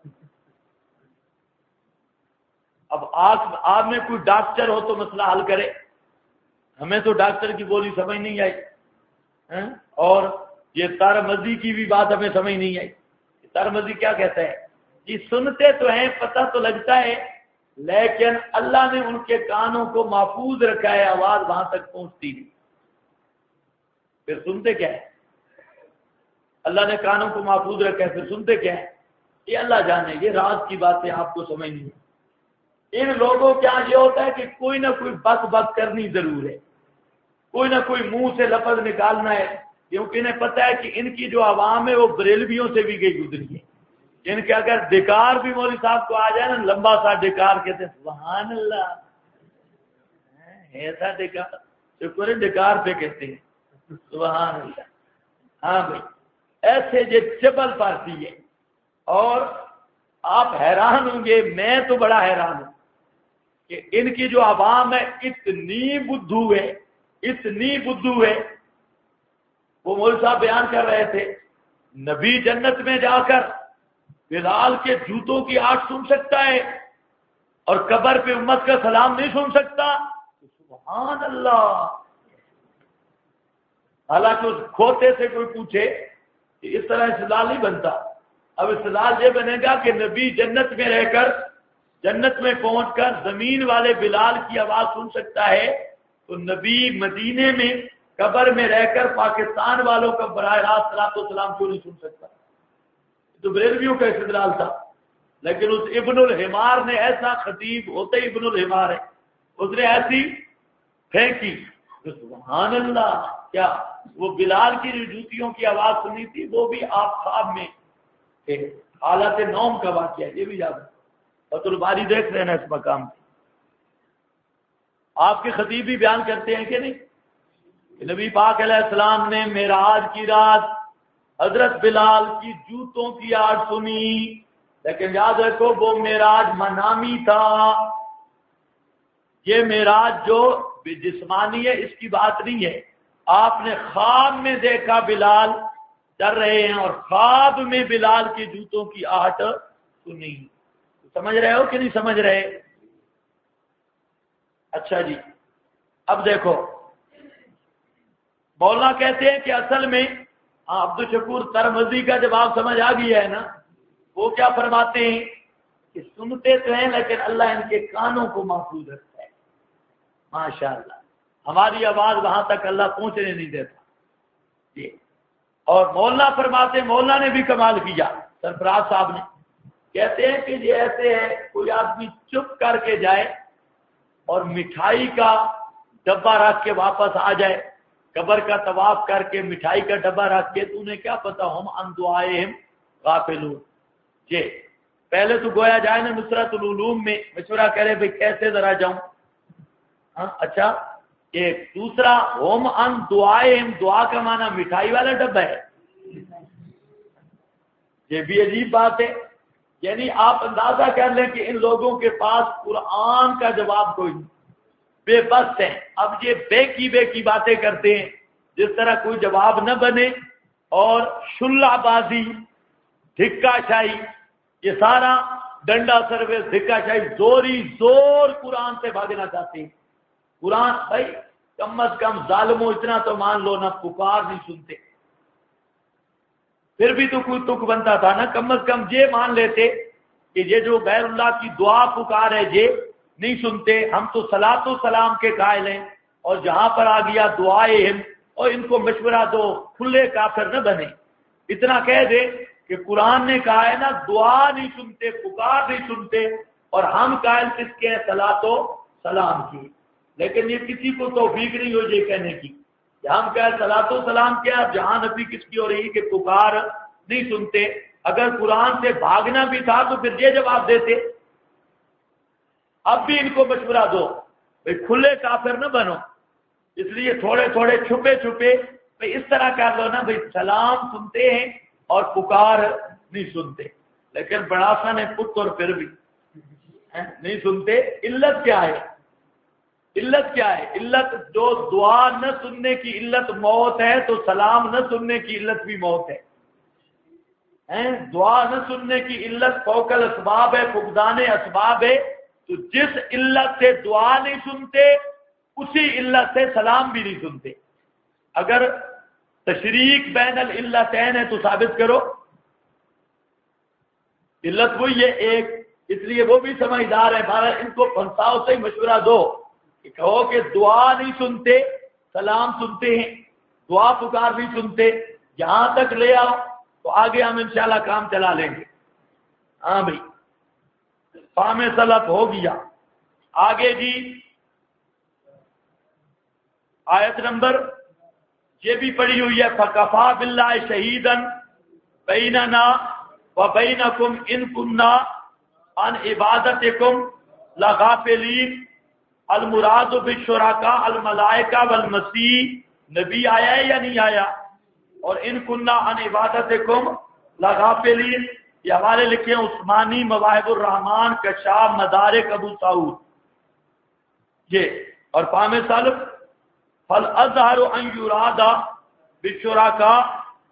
اب آپ میں کوئی ڈاکٹر ہو تو مسئلہ حل کرے، ہمیں تو ڈاکٹر کی بولی سمجھ نہیں آئی، اور یہ ترمذی کی بھی بات ہمیں سمجھ نہیں آئی۔ ترمذی کیا کہتا ہے کہ سنتے تو ہیں، پتہ تو لگتا ہے، لیکن اللہ نے ان کے کانوں کو محفوظ رکھا ہے، آواز وہاں تک پہنچتی نہیں۔ پھر سنتے کیا ہے؟ اللہ نے کانوں کو محفوظ رکھا ہے، پھر سنتے کیا ہے؟ یہ اللہ جانے، یہ راز کی باتیں آپ کو سمجھ نہیں۔ ان لوگوں کے یہاں یہ ہوتا ہے کہ کوئی نہ کوئی بک کرنی ضرور ہے، کوئی نہ کوئی منہ سے لفظ نکالنا ہے، کیونکہ انہیں پتہ ہے کہ ان کی جو عوام ہے وہ بریلویوں سے بھی گئی گزری ہے۔ ان کے اگر ڈکار بھی مولوی صاحب کو آ جائے نا، لمبا سا ڈکار، کہتے ہیں سبحان اللہ، ایسا ڈکار، شکر ہے ڈکار پہ کہتے ہیں سبحان اللہ۔ ہاں بھائی، ایسے جو چبل پارٹی ہے، اور آپ حیران ہوں گے، میں تو بڑا حیران ہوں کہ ان کی جو عوام ہے اتنی بدھو ہے۔ وہ مولوی صاحب بیان کر رہے تھے، نبی جنت میں جا کر بلال کے جوتوں کی آواز سن سکتا ہے اور قبر پہ امت کا سلام نہیں سن سکتا، سبحان اللہ۔ حالانکہ اس کھوتے سے کوئی پوچھے کہ اس طرح استدلال نہیں بنتا۔ اب استدلال یہ بنے گا کہ نبی جنت میں رہ کر، جنت میں پہنچ کر زمین والے بلال کی آواز سن سکتا ہے، تو نبی مدینے میں قبر میں رہ کر پاکستان والوں کا براہ راست صلاۃ و سلام کیوں نہیں سن سکتا؟ تو بریلویوں کا استدلال تھا، لیکن اس ابن الحمار نے ایسا، خطیب ہوتے ہی ابن الحمار ہے، اس نے ایسی پھینکی سبحان اللہ، کیا وہ بلال کی جوتیوں کی آواز سنی تھی، وہ بھی آپ خواب میں تھے، حالت نوم کا واقعہ یہ بھی یاد ہے، فتح الباری دیکھ رہے ہیں اس مقام پہ۔ آپ کے خطیب بھی بیان کرتے ہیں کہ نہیں، نبی پاک علیہ السلام نے معراج کی رات حضرت بلال کی جوتوں کی آواز سنی، لیکن یاد رکھو وہ معراج منامی تھا، یہ معراج جو جسمانی ہے اس کی بات نہیں ہے، آپ نے خواب میں دیکھا بلال ڈر رہے ہیں اور خواب میں بلال کے جوتوں کی آہٹ سنی۔ سمجھ رہے ہو کہ نہیں سمجھ رہے؟ اچھا جی، اب دیکھو مولانا کہتے ہیں کہ اصل میں عبد الشکور ترمذی کا جواب سمجھ آ گیا ہے نا، وہ کیا فرماتے ہیں کہ سنتے تو ہیں لیکن اللہ ان کے کانوں کو محفوظ رکھتا ہے، ماشاءاللہ ہماری آواز وہاں تک اللہ پہنچنے نہیں دیتا جی۔ اور مولانا فرماتے، مولانا نے بھی کمال کیا سرفراز صاحب نے، کہتے ہیں کہ یہ ایسے ہے کوئی آدمی چپ کر کے جائے اور مٹھائی کا ڈبہ رکھ کے واپس آ جائے، قبر کا طواف کر کے مٹھائی کا ڈبہ رکھ کے، تو انہیں کیا پتا ہم عن دعائہم غافلون جی۔ پہلے تو گویا جائے نا نصرت العلوم میں مشورہ کرے بھئی کیسے ذرا جاؤں، اچھا ایک دوسرا ہم عن دعائہم، دعا کا معنی مٹھائی والا ڈبہ ہے، یہ بھی عجیب بات ہے، یعنی آپ اندازہ کر لیں کہ ان لوگوں کے پاس قرآن کا جواب کوئی نہیں، بے بس ہیں۔ اب یہ بے کی باتیں کرتے ہیں جس طرح کوئی جواب نہ بنے، اور شلہ بازی، دھکا شاہی، یہ سارا ڈنڈا سروس، دھکا شاہی، زور قرآن سے بھاگنا چاہتے ہیں۔ قرآن بھائی کم از کم ظالموں اتنا تو مان لو نا، پکار نہیں سنتے، پھر بھی تو کوئی تک بنتا تھا نا، کم از کم یہ مان لیتے کہ یہ جو غیر اللہ کی دعا پکار ہے یہ نہیں سنتے، ہم تو صلاۃ و سلام کے قائل ہیں، اور جہاں پر آ گیا دعائے ہم، اور ان کو مشورہ دو کھلے کافر نہ بنے، اتنا کہہ دے کہ قرآن نے کہا ہے نا دعا نہیں سنتے، پکار نہیں سنتے، اور ہم قائل کس کے ہیں، صلاۃ و سلام کی، لیکن یہ کسی کو توفیق نہیں ہو یہ کہنے کی، ہم کہہ صلاۃ و سلام کیا، جہاں نبی کس کی ہو رہی کہ پکار نہیں سنتے۔ اگر قرآن سے بھاگنا بھی تھا تو پھر یہ جواب دیتے۔ اب بھی ان کو مشورہ دو بھئی کھلے کافر نہ بنو، اس لیے تھوڑے تھوڑے چھپے بھئی اس طرح کر لو نا، بھئی سلام سنتے ہیں اور پکار نہیں سنتے، لیکن بڑا سا نے پت اور پھر بھی نہیں سنتے۔ علت کیا ہے؟ علت کیا ہے؟ علت جو دعا نہ سننے کی علت موت ہے، تو سلام نہ سننے کی علت بھی موت ہے۔ دعا نہ سننے کی علت فوق الاسباب ہے، فقدان اسباب ہے، تو جس علت سے دعا نہیں سنتے اسی علت سے سلام بھی نہیں سنتے۔ اگر تشریک بین العلتین ہے تو ثابت کرو، علت وہی ہے ایک، اس لیے وہ بھی سمجھدار ہے، بارہ ان کو پھنساؤ سے ہی مشورہ دو کہ کہو کہ دعا نہیں سنتے، سلام سنتے ہیں، دعا پکار نہیں سنتے، جہاں تک لے آؤ تو آگے ہم انشاءاللہ کام چلا لیں گے۔ ہاں بھائی فام سلف ہو گیا۔ آگے جی آیت نمبر یہ بھی پڑھی ہوئی ہے، فَكَفَى بِاللَّهِ شَهِيدًا بَيْنَنَا وَبَيْنَكُمْ إِن كُنَّا عَنْ عِبَادَتِكُمْ لَغَافِلِينَ۔ المراد بالشرکاء الملائکہ والمسیح، نبی آیا ہے یا نہیں آیا؟ اور ان کننا عن عبادتکم لغافلین، یہ ہمارے لکھے ہیں عثمانی مواہب الرحمان کشاف مدارک ابو سعود یہ، اور فام سلف فالازہر ان یراد بالشرکاء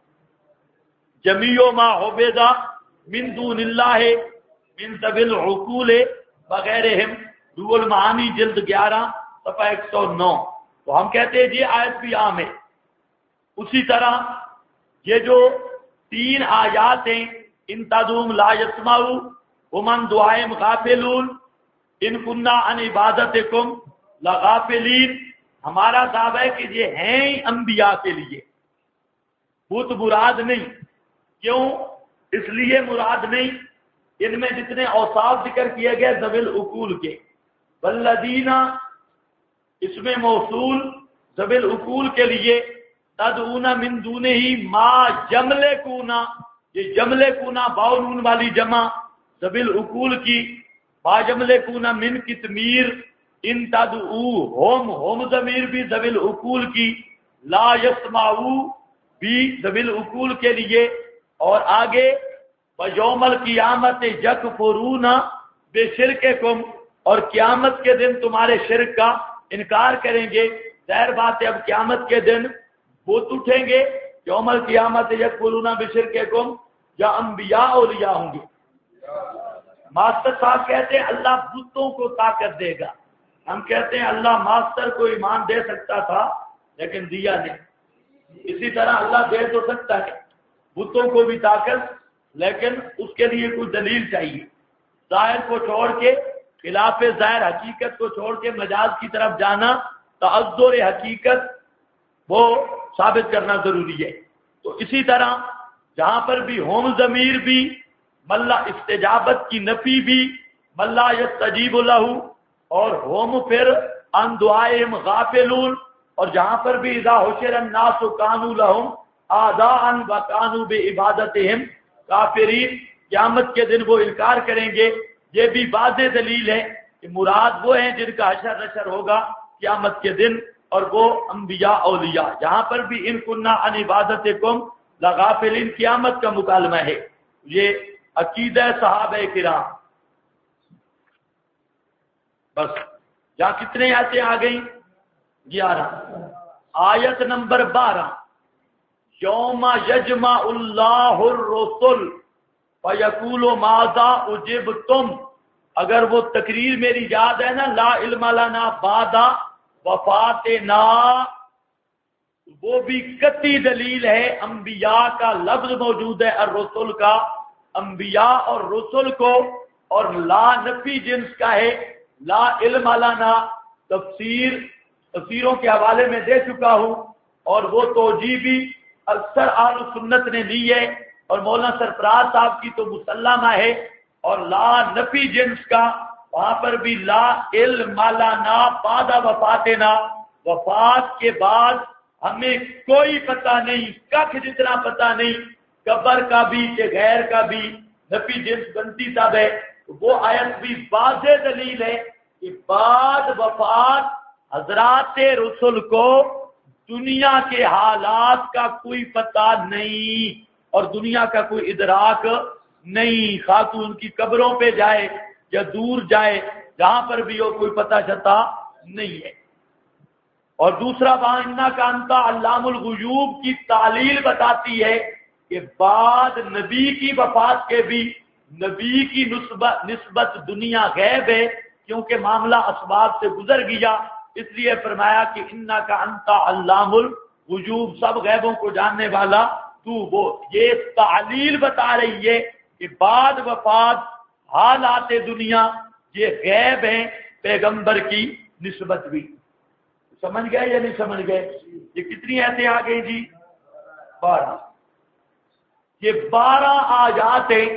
جمیع ما عبد من دون اللہ من ذوی العقول وغیرہم، روح المعانی جلد 11 صفحہ 109۔ تو ہم کہتے ہیں یہ آیت بھی عام ہے۔ اسی طرح یہ جو 3 آیات ہیں، ان تدوم لا یسمعوا ومن دعائم غافلون ان کننا عن عبادتکم لغافلین، ہمارا دعویٰ ہے کہ یہ ہیں انبیاء کے لیے، بت مراد نہیں۔ کیوں؟ اس لیے مراد نہیں، ان میں جتنے اوصاف ذکر کیے گئے ذوی العقول کے، والذین اس میں موصول ذوی العقول کے لیے تدعون من دونہ ما یملکونا، یہ یملکونا باء نون والی جمع ذوی العقول کی، ما یملکونا من کی ضمیر، ان تدعو ہم ضمیر بھی ذوی العقول کی، لا یسمعو بھی ذوی العقول کے لیے، اور آگے وَيَوْمَ الْقِيَامَةِ يَكْفُرُونَ بِشِرْكِكُمْ، اور قیامت کے دن تمہارے شرک کا انکار کریں گے۔ ظاہر بات ہے اب قیامت کے دن بت اٹھیں گے، یوم القیامت یکفرون بشرککم، یا انبیاء اولیاء ہوں گے۔ ماسٹر صاحب کہتے ہیں اللہ بتوں کو طاقت دے گا، ہم کہتے ہیں اللہ ماسٹر کو ایمان دے سکتا تھا لیکن دیا نہیں، اسی طرح اللہ دے تو سکتا ہے بتوں کو بھی طاقت، لیکن اس کے لیے کوئی دلیل چاہیے، ظاہر کو چھوڑ کے، خلاف ظاہر حقیقت کو چھوڑ کے مجاز کی طرف جانا، تعذر حقیقت وہ ثابت کرنا ضروری ہے۔ تو اسی طرح جہاں پر بھی ہوم ضمیر بھی، ملا استجابت کی نفی بھی، ملا یستجیب لہ، اور ہوم پھر ان دعائہم غافلون، اور جہاں پر بھی اذا حشر الناس کانوا لہم اعداء وکانوا بعبادتہم کافرین، قیامت کے دن وہ انکار کریں گے۔ یہ بھی واضح دلیل ہے کہ مراد وہ ہیں جن کا حشر نشر ہوگا قیامت کے دن، اور وہ انبیاء اولیاء۔ جہاں پر بھی ان کننا عن عبادتکم لغافلین قیامت کا مکالمہ ہے، یہ عقیدہ صحابہ کرام۔ بس یہاں کتنے آیتیں آ گئیں؟ 11۔ آیت نمبر 12، یوم یجمع اللہ الرسل فیقول ماذا اجبتم، اگر وہ تقریر میری یاد ہے نا، لا علم لنا بعد وفاتنا، وہ بھی قطعی دلیل ہے، انبیاء کا لفظ موجود ہے الرسل کا، انبیاء اور رسل کو، اور لا نفی جنس کا ہے، لا علم لنا تفسیروں کے حوالے میں دے چکا ہوں، اور وہ توجیہ بھی اکثر اہل سنت نے لی ہے، اور مولانا سرفراز صاحب کی تو مسلمہ ہے، اور لا نفی جنس کا وہاں پر بھی لا علم لنا بعد وفاتنا، وفات کے بعد ہمیں کوئی پتہ نہیں، ککھ جتنا پتہ نہیں، قبر کا بھی کہ غیر کا بھی، نفی جنس بنتی تب ہے۔ وہ آیت بھی واضح دلیل ہے کہ بعد وفات حضرات رسول کو دنیا کے حالات کا کوئی پتہ نہیں، اور دنیا کا کوئی ادراک نہیں، خاتون کی قبروں پہ جائے یا دور جائے، جہاں پر بھی ہو کوئی پتہ چتا نہیں ہے۔ اور دوسرا وَإِنَّكَ أَنْتَ عَلَّامُ الْغُیُوب کی تعلیل بتاتی ہے کہ بعد نبی کی وفات کے بھی نبی کی نسبت دنیا غیب ہے، کیونکہ معاملہ اسباب سے گزر گیا، اس لیے فرمایا کہ اِنَّكَ أَنْتَ عَلَّامُ الْغُیُوب، سب غیبوں کو جاننے والا تو وہ۔ یہ تعلیل بتا رہی ہے کہ بعد وفات حالات دنیا یہ غیب ہیں، پیغمبر کی نسبت بھی۔ سمجھ گئے یا نہیں سمجھ گئے؟ یہ کتنی ایسے آ گئی جی؟ 12۔ یہ 12 آیات ہیں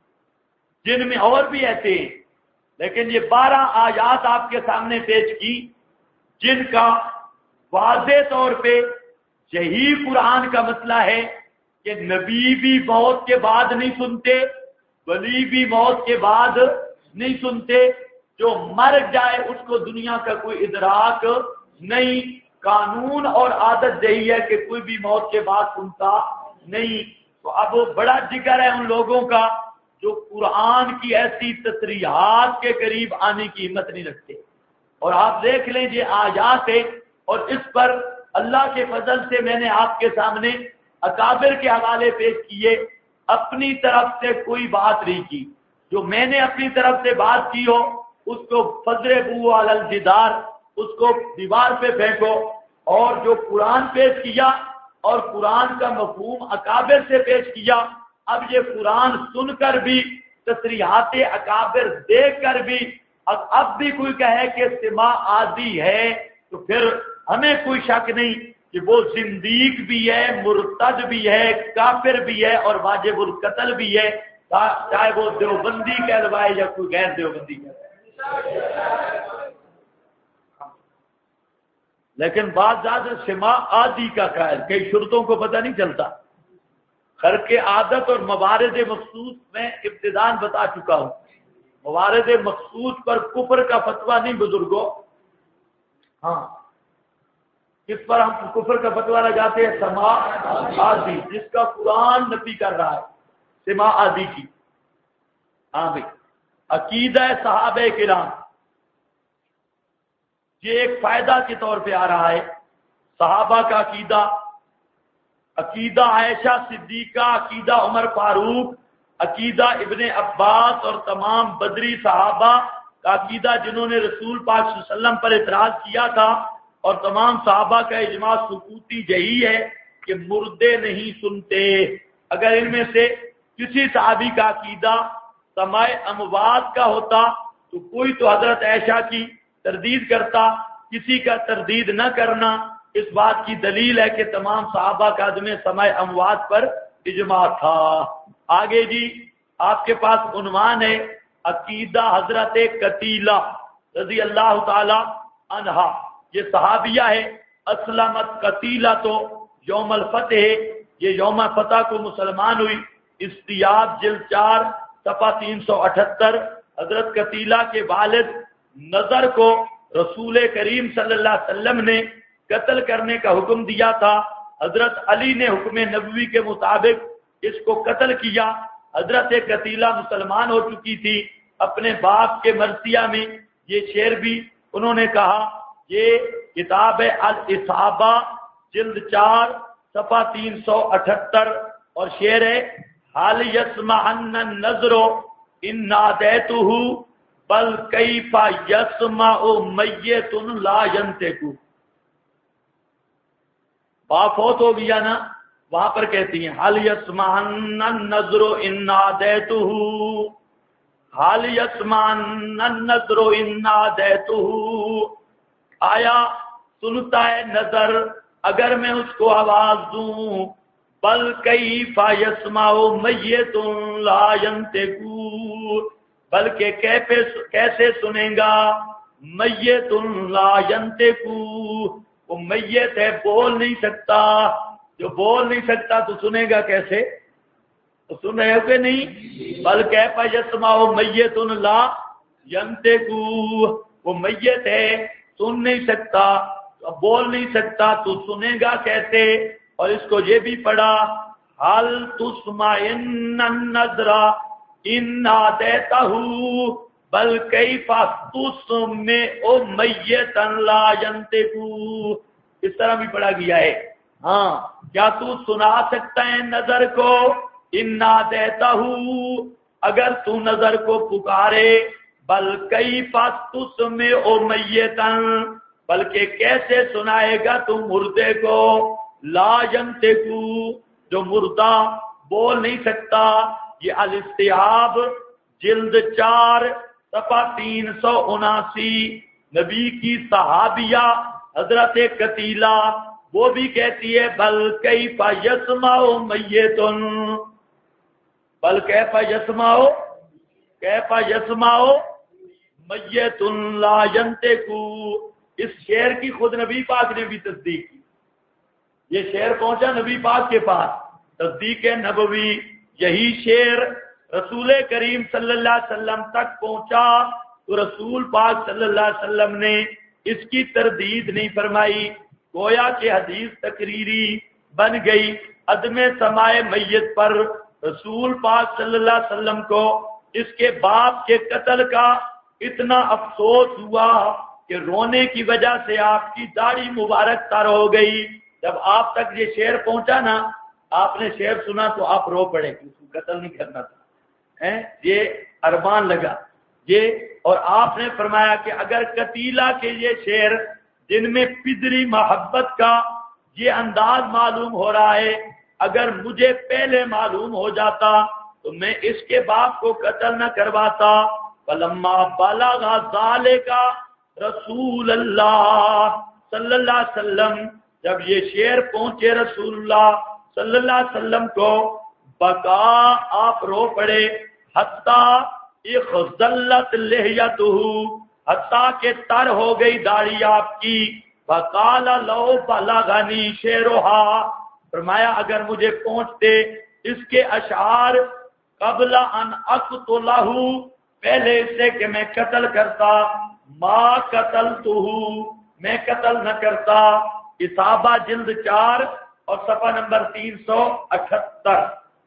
جن میں اور بھی ایسے ہیں، لیکن یہ 12 آیات آپ کے سامنے پیش کی جن کا واضح طور پہ یہی قرآن کا مسئلہ ہے کہ نبی بھی موت کے بعد نہیں سنتے، ولی بھی موت کے بعد نہیں سنتے، جو مر جائے اس کو دنیا کا کوئی ادراک نہیں، قانون اور عادت یہی ہے کہ کوئی بھی موت کے بعد سنتا نہیں۔ تو اب وہ بڑا ذکر ہے ان لوگوں کا جو قرآن کی ایسی تصریحات کے قریب آنے کی ہمت نہیں رکھتے۔ اور آپ دیکھ لیں یہ آیات ہے، اور اس پر اللہ کے فضل سے میں نے آپ کے سامنے اکابر کے حوالے پیش کیے، اپنی طرف سے کوئی بات نہیں کی، جو میں نے اپنی طرف سے بات کی ہو اس کو فضربوا علی الجدار، اس کو دیوار پہ پھینکو، اور جو قرآن پیش کیا اور قرآن کا مفہوم اکابر سے پیش کیا، اب یہ قرآن سن کر بھی، تصریحات اکابر دیکھ کر بھی، اب بھی کوئی کہے کہ سماع عادی ہے تو پھر ہمیں کوئی شک نہیں کہ وہ زندیق بھی ہے، مرتد بھی ہے، کافر بھی ہے، اور واجب القتل بھی ہے، چاہے وہ دیوبندی کہلوائے یا کوئی غیر دیوبندی کہلوائے۔ لیکن بعض زیادہ سما عادی کا قائل، کئی شرطوں کو پتہ نہیں چلتا۔ خرق عادت اور موارد مخصوص میں ابتدان بتا چکا ہوں، موارد مخصوص پر کفر کا فتویٰ نہیں بزرگوں۔ ہاں، کس پر ہم کفر کا فتویٰ لگاتے ہیں؟ سما عادی، جس کا قرآن نفی کر رہا ہے، سما عادی کی۔ ہاں بھائی، عقیدہ صحابہ کرام یہ ایک فائدہ کے طور پہ آ رہا ہے۔ صحابہ کا عقیدہ، عقیدہ عائشہ صدیقہ، عقیدہ عمر فاروق، عقیدہ ابن عباس اور تمام بدری صحابہ کا عقیدہ جنہوں نے رسول پاک صلی اللہ علیہ وسلم پر اعتراض کیا تھا، اور تمام صحابہ کا اجماع سکوتی یہی ہے کہ مردے نہیں سنتے۔ اگر ان میں سے کسی صحابی کا عقیدہ سماع اموات کا ہوتا تو کوئی تو حضرت عائشہ کی تردید کرتا، کسی کا تردید نہ کرنا اس بات کی دلیل ہے کہ تمام صحابہ کا عدم سماع اموات پر اجماع تھا۔ آگے جی آپ کے پاس عنوان ہے عقیدہ حضرت قتیلہ رضی اللہ تعالی عنہا، یہ صحابیہ ہے۔ اسلمت قتیلہ تو یوم الفتح ہے، یہ یوم فتح کو مسلمان ہوئی۔ استیاب جلد 4 صفحہ 378۔ حضرت قتیلہ کے والد نظر کو رسول کریم صلی اللہ علیہ وسلم نے قتل کرنے کا حکم دیا تھا۔ حضرت علی نے حکم نبوی کے مطابق اس کو قتل کیا۔ حضرت قتیلہ مسلمان ہو چکی تھی۔ اپنے باپ کے مرثیہ میں یہ شعر بھی انہوں نے کہا، یہ کتاب الاصابہ جلد 4 صفحہ 378 اور شعر ہے، حال یسمعن النظر ان نادیتہ بل کیف یسمع میت لا ینطق۔ باپ فوت ہو گیا نا، وہاں پر کہتی ہیں حال یسمعن النظر ان نادیتہ، حال یسمعن النظر ان نادیتہ، آیا سنتا ہے نظر اگر میں اس کو آواز دوں، بل کیف یسمع میت لا ینطق، بلکہ کیسے سنے گا میت لا ینطق، وہ میت ہے بول نہیں سکتا، جو بول نہیں سکتا تو سنے گا کیسے؟ تو سن رہے ہو کہ نہیں؟ بل کیف یسمع میت لا ینطق، وہ میت ہے سن نہیں سکتا، بول نہیں سکتا تو سنے گا کیسے؟ اور اس کو یہ بھی پڑھا حل تسمعن النظر ان نادیتہ بل کیف تسمع میتا لا ینطق، اس طرح بھی پڑھا گیا ہے۔ ہاں، کیا تو سنا سکتا ہے نظر کو؟ ان نادیتہ، اگر تو نظر کو پکارے، بل کیف تسمع میتا، بلکہ کیسے سنائے گا تو مردے کو، لا ینطق، جو مردہ بول نہیں سکتا۔ یہ الاستیاب جلد 4 صفحہ 379، نبی کی صحابیہ حضرت قتیلہ وہ بھی کہتی ہے بل کیف یسمع میت، بل کیف یسمع میت لا ینطق۔ اس شعر کی خود نبی پاک نے بھی تصدیق کی، یہ شعر پہنچا نبی پاک کے پاس، تصدیق نبوی، یہی شعر رسول کریم صلی اللہ علیہ وسلم تک پہنچا تو رسول پاک صلی اللہ علیہ وسلم نے اس کی تردید نہیں فرمائی، گویا کہ حدیث تقریری بن گئی۔ عدم سماع میت پر رسول پاک صلی اللہ علیہ وسلم کو اس کے باپ کے قتل کا اتنا افسوس ہوا کہ رونے کی وجہ سے آپ کی داڑھی مبارک تر ہو گئی۔ جب آپ تک یہ شعر پہنچا نا، آپ نے شعر سنا تو آپ رو پڑے کہ اس کو قتل نہیں کرنا تھا، یہ ارمان لگا یہ۔ اور آپ نے فرمایا کہ اگر قتیلہ کے یہ شعر جن میں پدری محبت کا یہ انداز معلوم ہو رہا ہے، اگر مجھے پہلے معلوم ہو جاتا تو میں اس کے باپ کو قتل نہ کرواتا۔ فلما بلغ ذالک رسول اللہ صلی اللہ علیہ وسلم، جب یہ شعر پہنچے رسول اللہ صلی اللہ علیہ وسلم کو، بقا، آپ رو پڑے، حتیٰ اخضلت لحیتہ، حتیٰ کہ تر ہو گئی داڑھی آپ کی، فقال لو بلغنی شعرها، فرمایا اگر مجھے پہنچتے اس کے اشعار قبل ان اقتلہ، پہلے اس سے کہ میں قتل کرتا، ما قتلتہ، میں قتل نہ کرتا۔ اصابہ جلد 4 اور صفحہ نمبر 378۔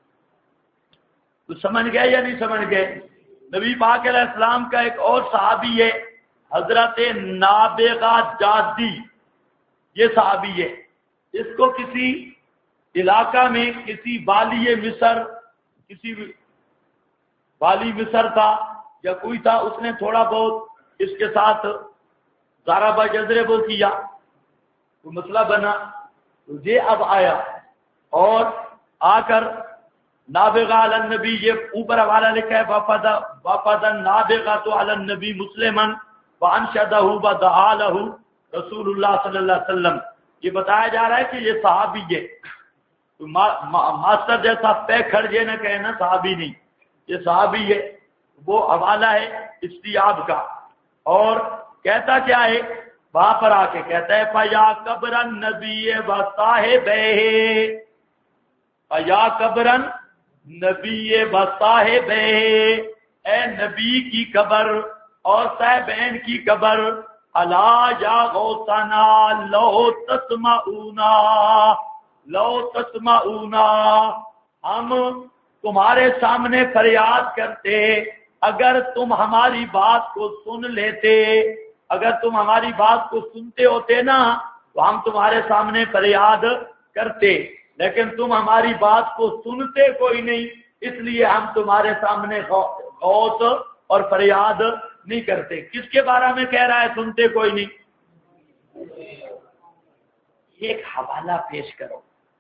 تو سمجھ گئے یا نہیں سمجھ گئے؟ نبی پاک علیہ السلام کا ایک اور صحابی ہے حضرت نابغہ جادی، یہ صحابی ہے، اس کو کسی علاقہ میں کسی والی مصر، کسی والی مصر تھا یا کوئی تھا، اس نے تھوڑا بہت اس کے ساتھ ضربہ جذربہ کیا، تو مسئلہ بنا، تو یہ اب آیا اور آ کر نابغہ علی النبی، یہ اوپر حوالہ لکھا ہے وفد نابغۃ علی النبی مسلما وانشدہ ودعا لہ رسول اللہ صلی اللہ علیہ وسلم، یہ بتایا جا رہا ہے کہ یہ صحابی ہے، تو ماسٹر جیسا پیکھڑ یہ نہ کہنا صحابی نہیں، یہ صحابی ہے، وہ حوالہ ہے استیاب کا، اور کہتا کیا ہے وہاں پر آ کے کہتا ہے فیا قبر النبی و صاحبہ، فیا قبر نبی و صاحبہ، اے نبی کی قبر اور صاحبین کی قبر، الا یا غوثنا لو تسمعونا، لو تسمعونا، ہم تمہارے سامنے فریاد کرتے اگر تم ہماری بات کو سن لیتے، اگر تم ہماری بات کو سنتے ہوتے نا تو ہم تمہارے سامنے فریاد کرتے، لیکن تم ہماری بات کو سنتے کوئی نہیں، اس لیے ہم تمہارے سامنے غوث اور فریاد نہیں کرتے۔ کس کے بارے میں کہہ رہا ہے سنتے کوئی نہیں؟ ایک حوالہ پیش کرو،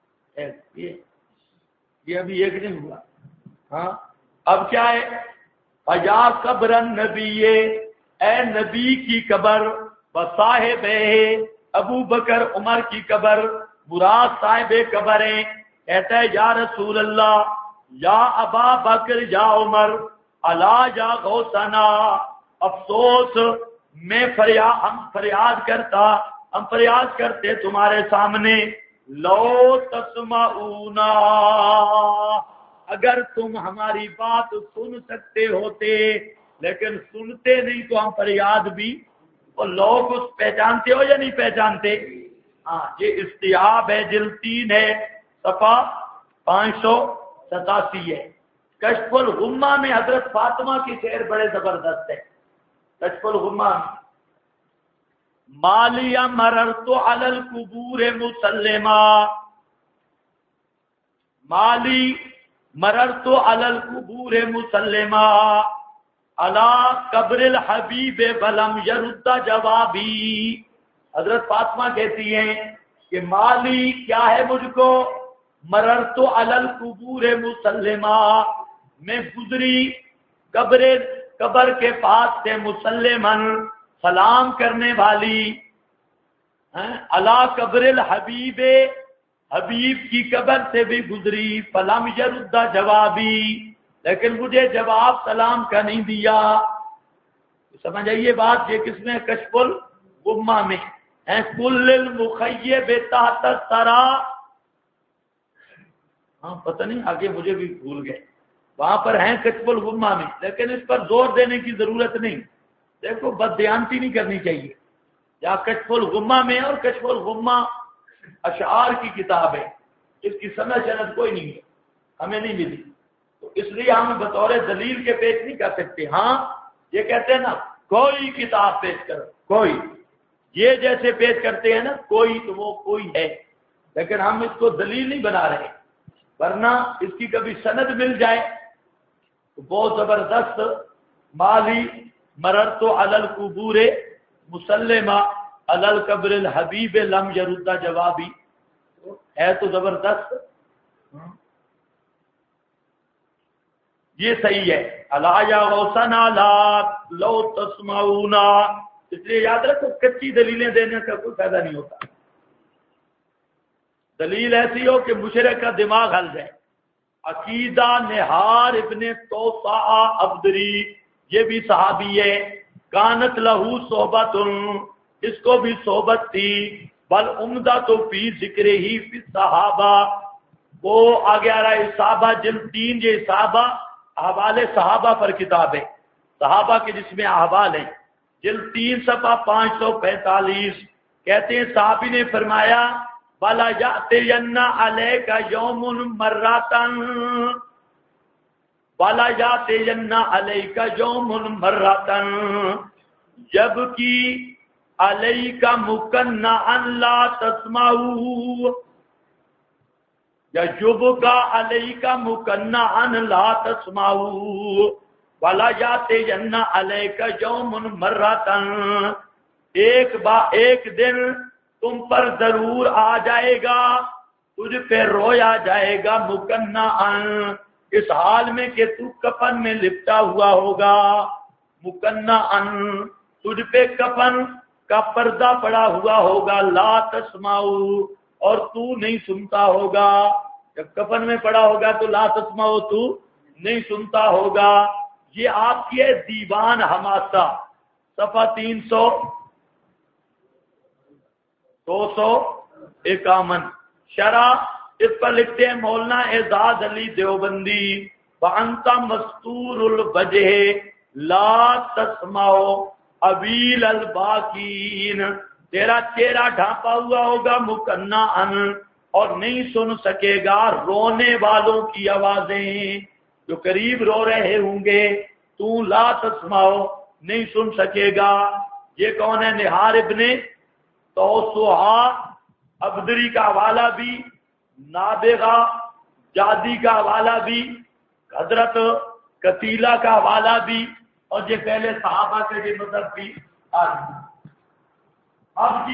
یہ ابھی ایک نہیں ہوا، ہاں اب کیا ہے؟ فیا قبر النبی، اے نبی کی قبر، وصاحبہ، ابو بکر عمر کی قبر، مراد صاحب قبر ہیں، کہتا ہے یا رسول اللہ، یا ابا بکر یا عمر، الا یا غوثنا، افسوس میں ہم فریاد کرتے تمہارے سامنے، لو تسمعونا، اگر تم ہماری بات سن سکتے ہوتے، لیکن سنتے نہیں تو ہم فریاد بھی، اور لوگ اس پہچانتے ہو یا نہیں پہچانتے؟ ہاں یہ استیاب ہے، جلد 3 ہے، صفحہ 587 ہے۔ کشف الغمہ میں حضرت فاطمہ کی شعر بڑے زبردست ہے، کشف الغمہ میں مالی مررت علی القبور مسلما، مالی مررت علی القبور مسلما، علی قبر الحبیب ولم یرد جوابی، حضرت فاطمہ کہتی ہیں کہ مالی کیا ہے مجھ کو، مررت علی القبور مسلما، میں گزری قبر کے پاس سے مسلمن، سلام کرنے والی، علی قبر الحبیب، حبیب کی قبر سے بھی گزری، فلم یرد جوابی، لیکن مجھے جواب سلام کا نہیں دیا۔ سمجھ آئیے بات، یہ کس میں؟ کشف الغمہ میں ہے، کل المخیب تحت الثری، ہاں پتہ نہیں آگے مجھے بھی بھول گئے، وہاں پر ہیں کشف الغمہ میں، لیکن اس پر زور دینے کی ضرورت نہیں، دیکھو بددیانتی نہیں کرنی چاہیے، یا کشف الغمہ میں، اور کشف الغمہ اشعار کی کتاب ہے، اس کی سند کوئی نہیں ہے، ہمیں نہیں ملی، تو اس لیے ہم بطور دلیل کے پیش نہیں کر سکتے۔ ہاں یہ کہتے ہیں نا کوئی کتاب پیش کرو، کوئی، یہ جیسے پیش کرتے ہیں نا کوئی، تو وہ کوئی ہے، لیکن ہم اس کو دلیل نہیں بنا رہے، ورنہ اس کی کبھی سند مل جائے تو بہت زبردست، مالی مررت علی القبور مسلمہ علی القبر الحبیب لم یرد جوابی، ہے تو زبردست، یہ صحیح ہے، الا یا غوثنا لا لو تسمعونا، اس لیے یاد رکھو کچی دلیلیں دینے کا کوئی فائدہ نہیں ہوتا، دلیل ایسی ہو کہ مشرک کا دماغ ہل جائے۔ عقیدہ نہار ابن توسع عبدری، یہ بھی صحابی ہے، کانت لہو صحبت، اس کو بھی صحبت تھی. بل عمدہ تو فی ذکر ہی فی صحابہ، وہ آگے آ رہا ہے صحابہ جلد 3، یہ صحابہ احوال صحابہ پر کتاب ہے، صحابہ کے جس میں احوال ہیں، جلد 3 صفحہ 545. کہتے ہیں صحابی نے فرمایا وَلَا يَأْتِيَنَّ عَلَيْكَ يَوْمٌ مَرَّةً، وَلَا يَأْتِيَنَّ عَلَيْكَ يَوْمٌ مَرَّةً جبکہ علیک مکنعا لا تسمعوا، یا جبک علیک مکنعا لا تسمعوا ولا یاتین علیک یوم مرۃ، ایک دن تم پر ضرور آ جائے گا، تجھ پہ رویا جائے گا مکنعا، اس حال میں کہ تو کفن میں لپٹا ہوا ہوگا، مکنعا تجھ پہ کفن کا پردہ پڑا ہوا ہوگا، لا تسمعوا اور تو نہیں سنتا ہوگا، جب کفن میں پڑا ہوگا تو لا تسمعوا تو نہیں سنتا ہوگا. یہ آپ کی ہے دیوان حماسہ صفحہ 251. شرح اس پر لکھتے ہیں مولانا اعزاز علی دیوبندی وَأَنْتَ مَسْتُورُ الْوَجْهِ لَا تَسْمَعُ ابیل الباقین، تیرا چہرہ ڈھانپا ہوا ہوگا مکنعا اور نہیں سن سکے گا رونے والوں کی آوازیں، جو قریب رو رہے ہوں گے، تو لا تسمعو نہیں سن سکے گا. یہ کون ہے؟ نہار ابن توسعہ ابدری کا حوالہ بھی، نابغہ جادی کا حوالہ بھی، حضرت قتیلہ کا حوالہ بھی، اور یہ پہلے صحابہ کے یہ مذہب بھی. اب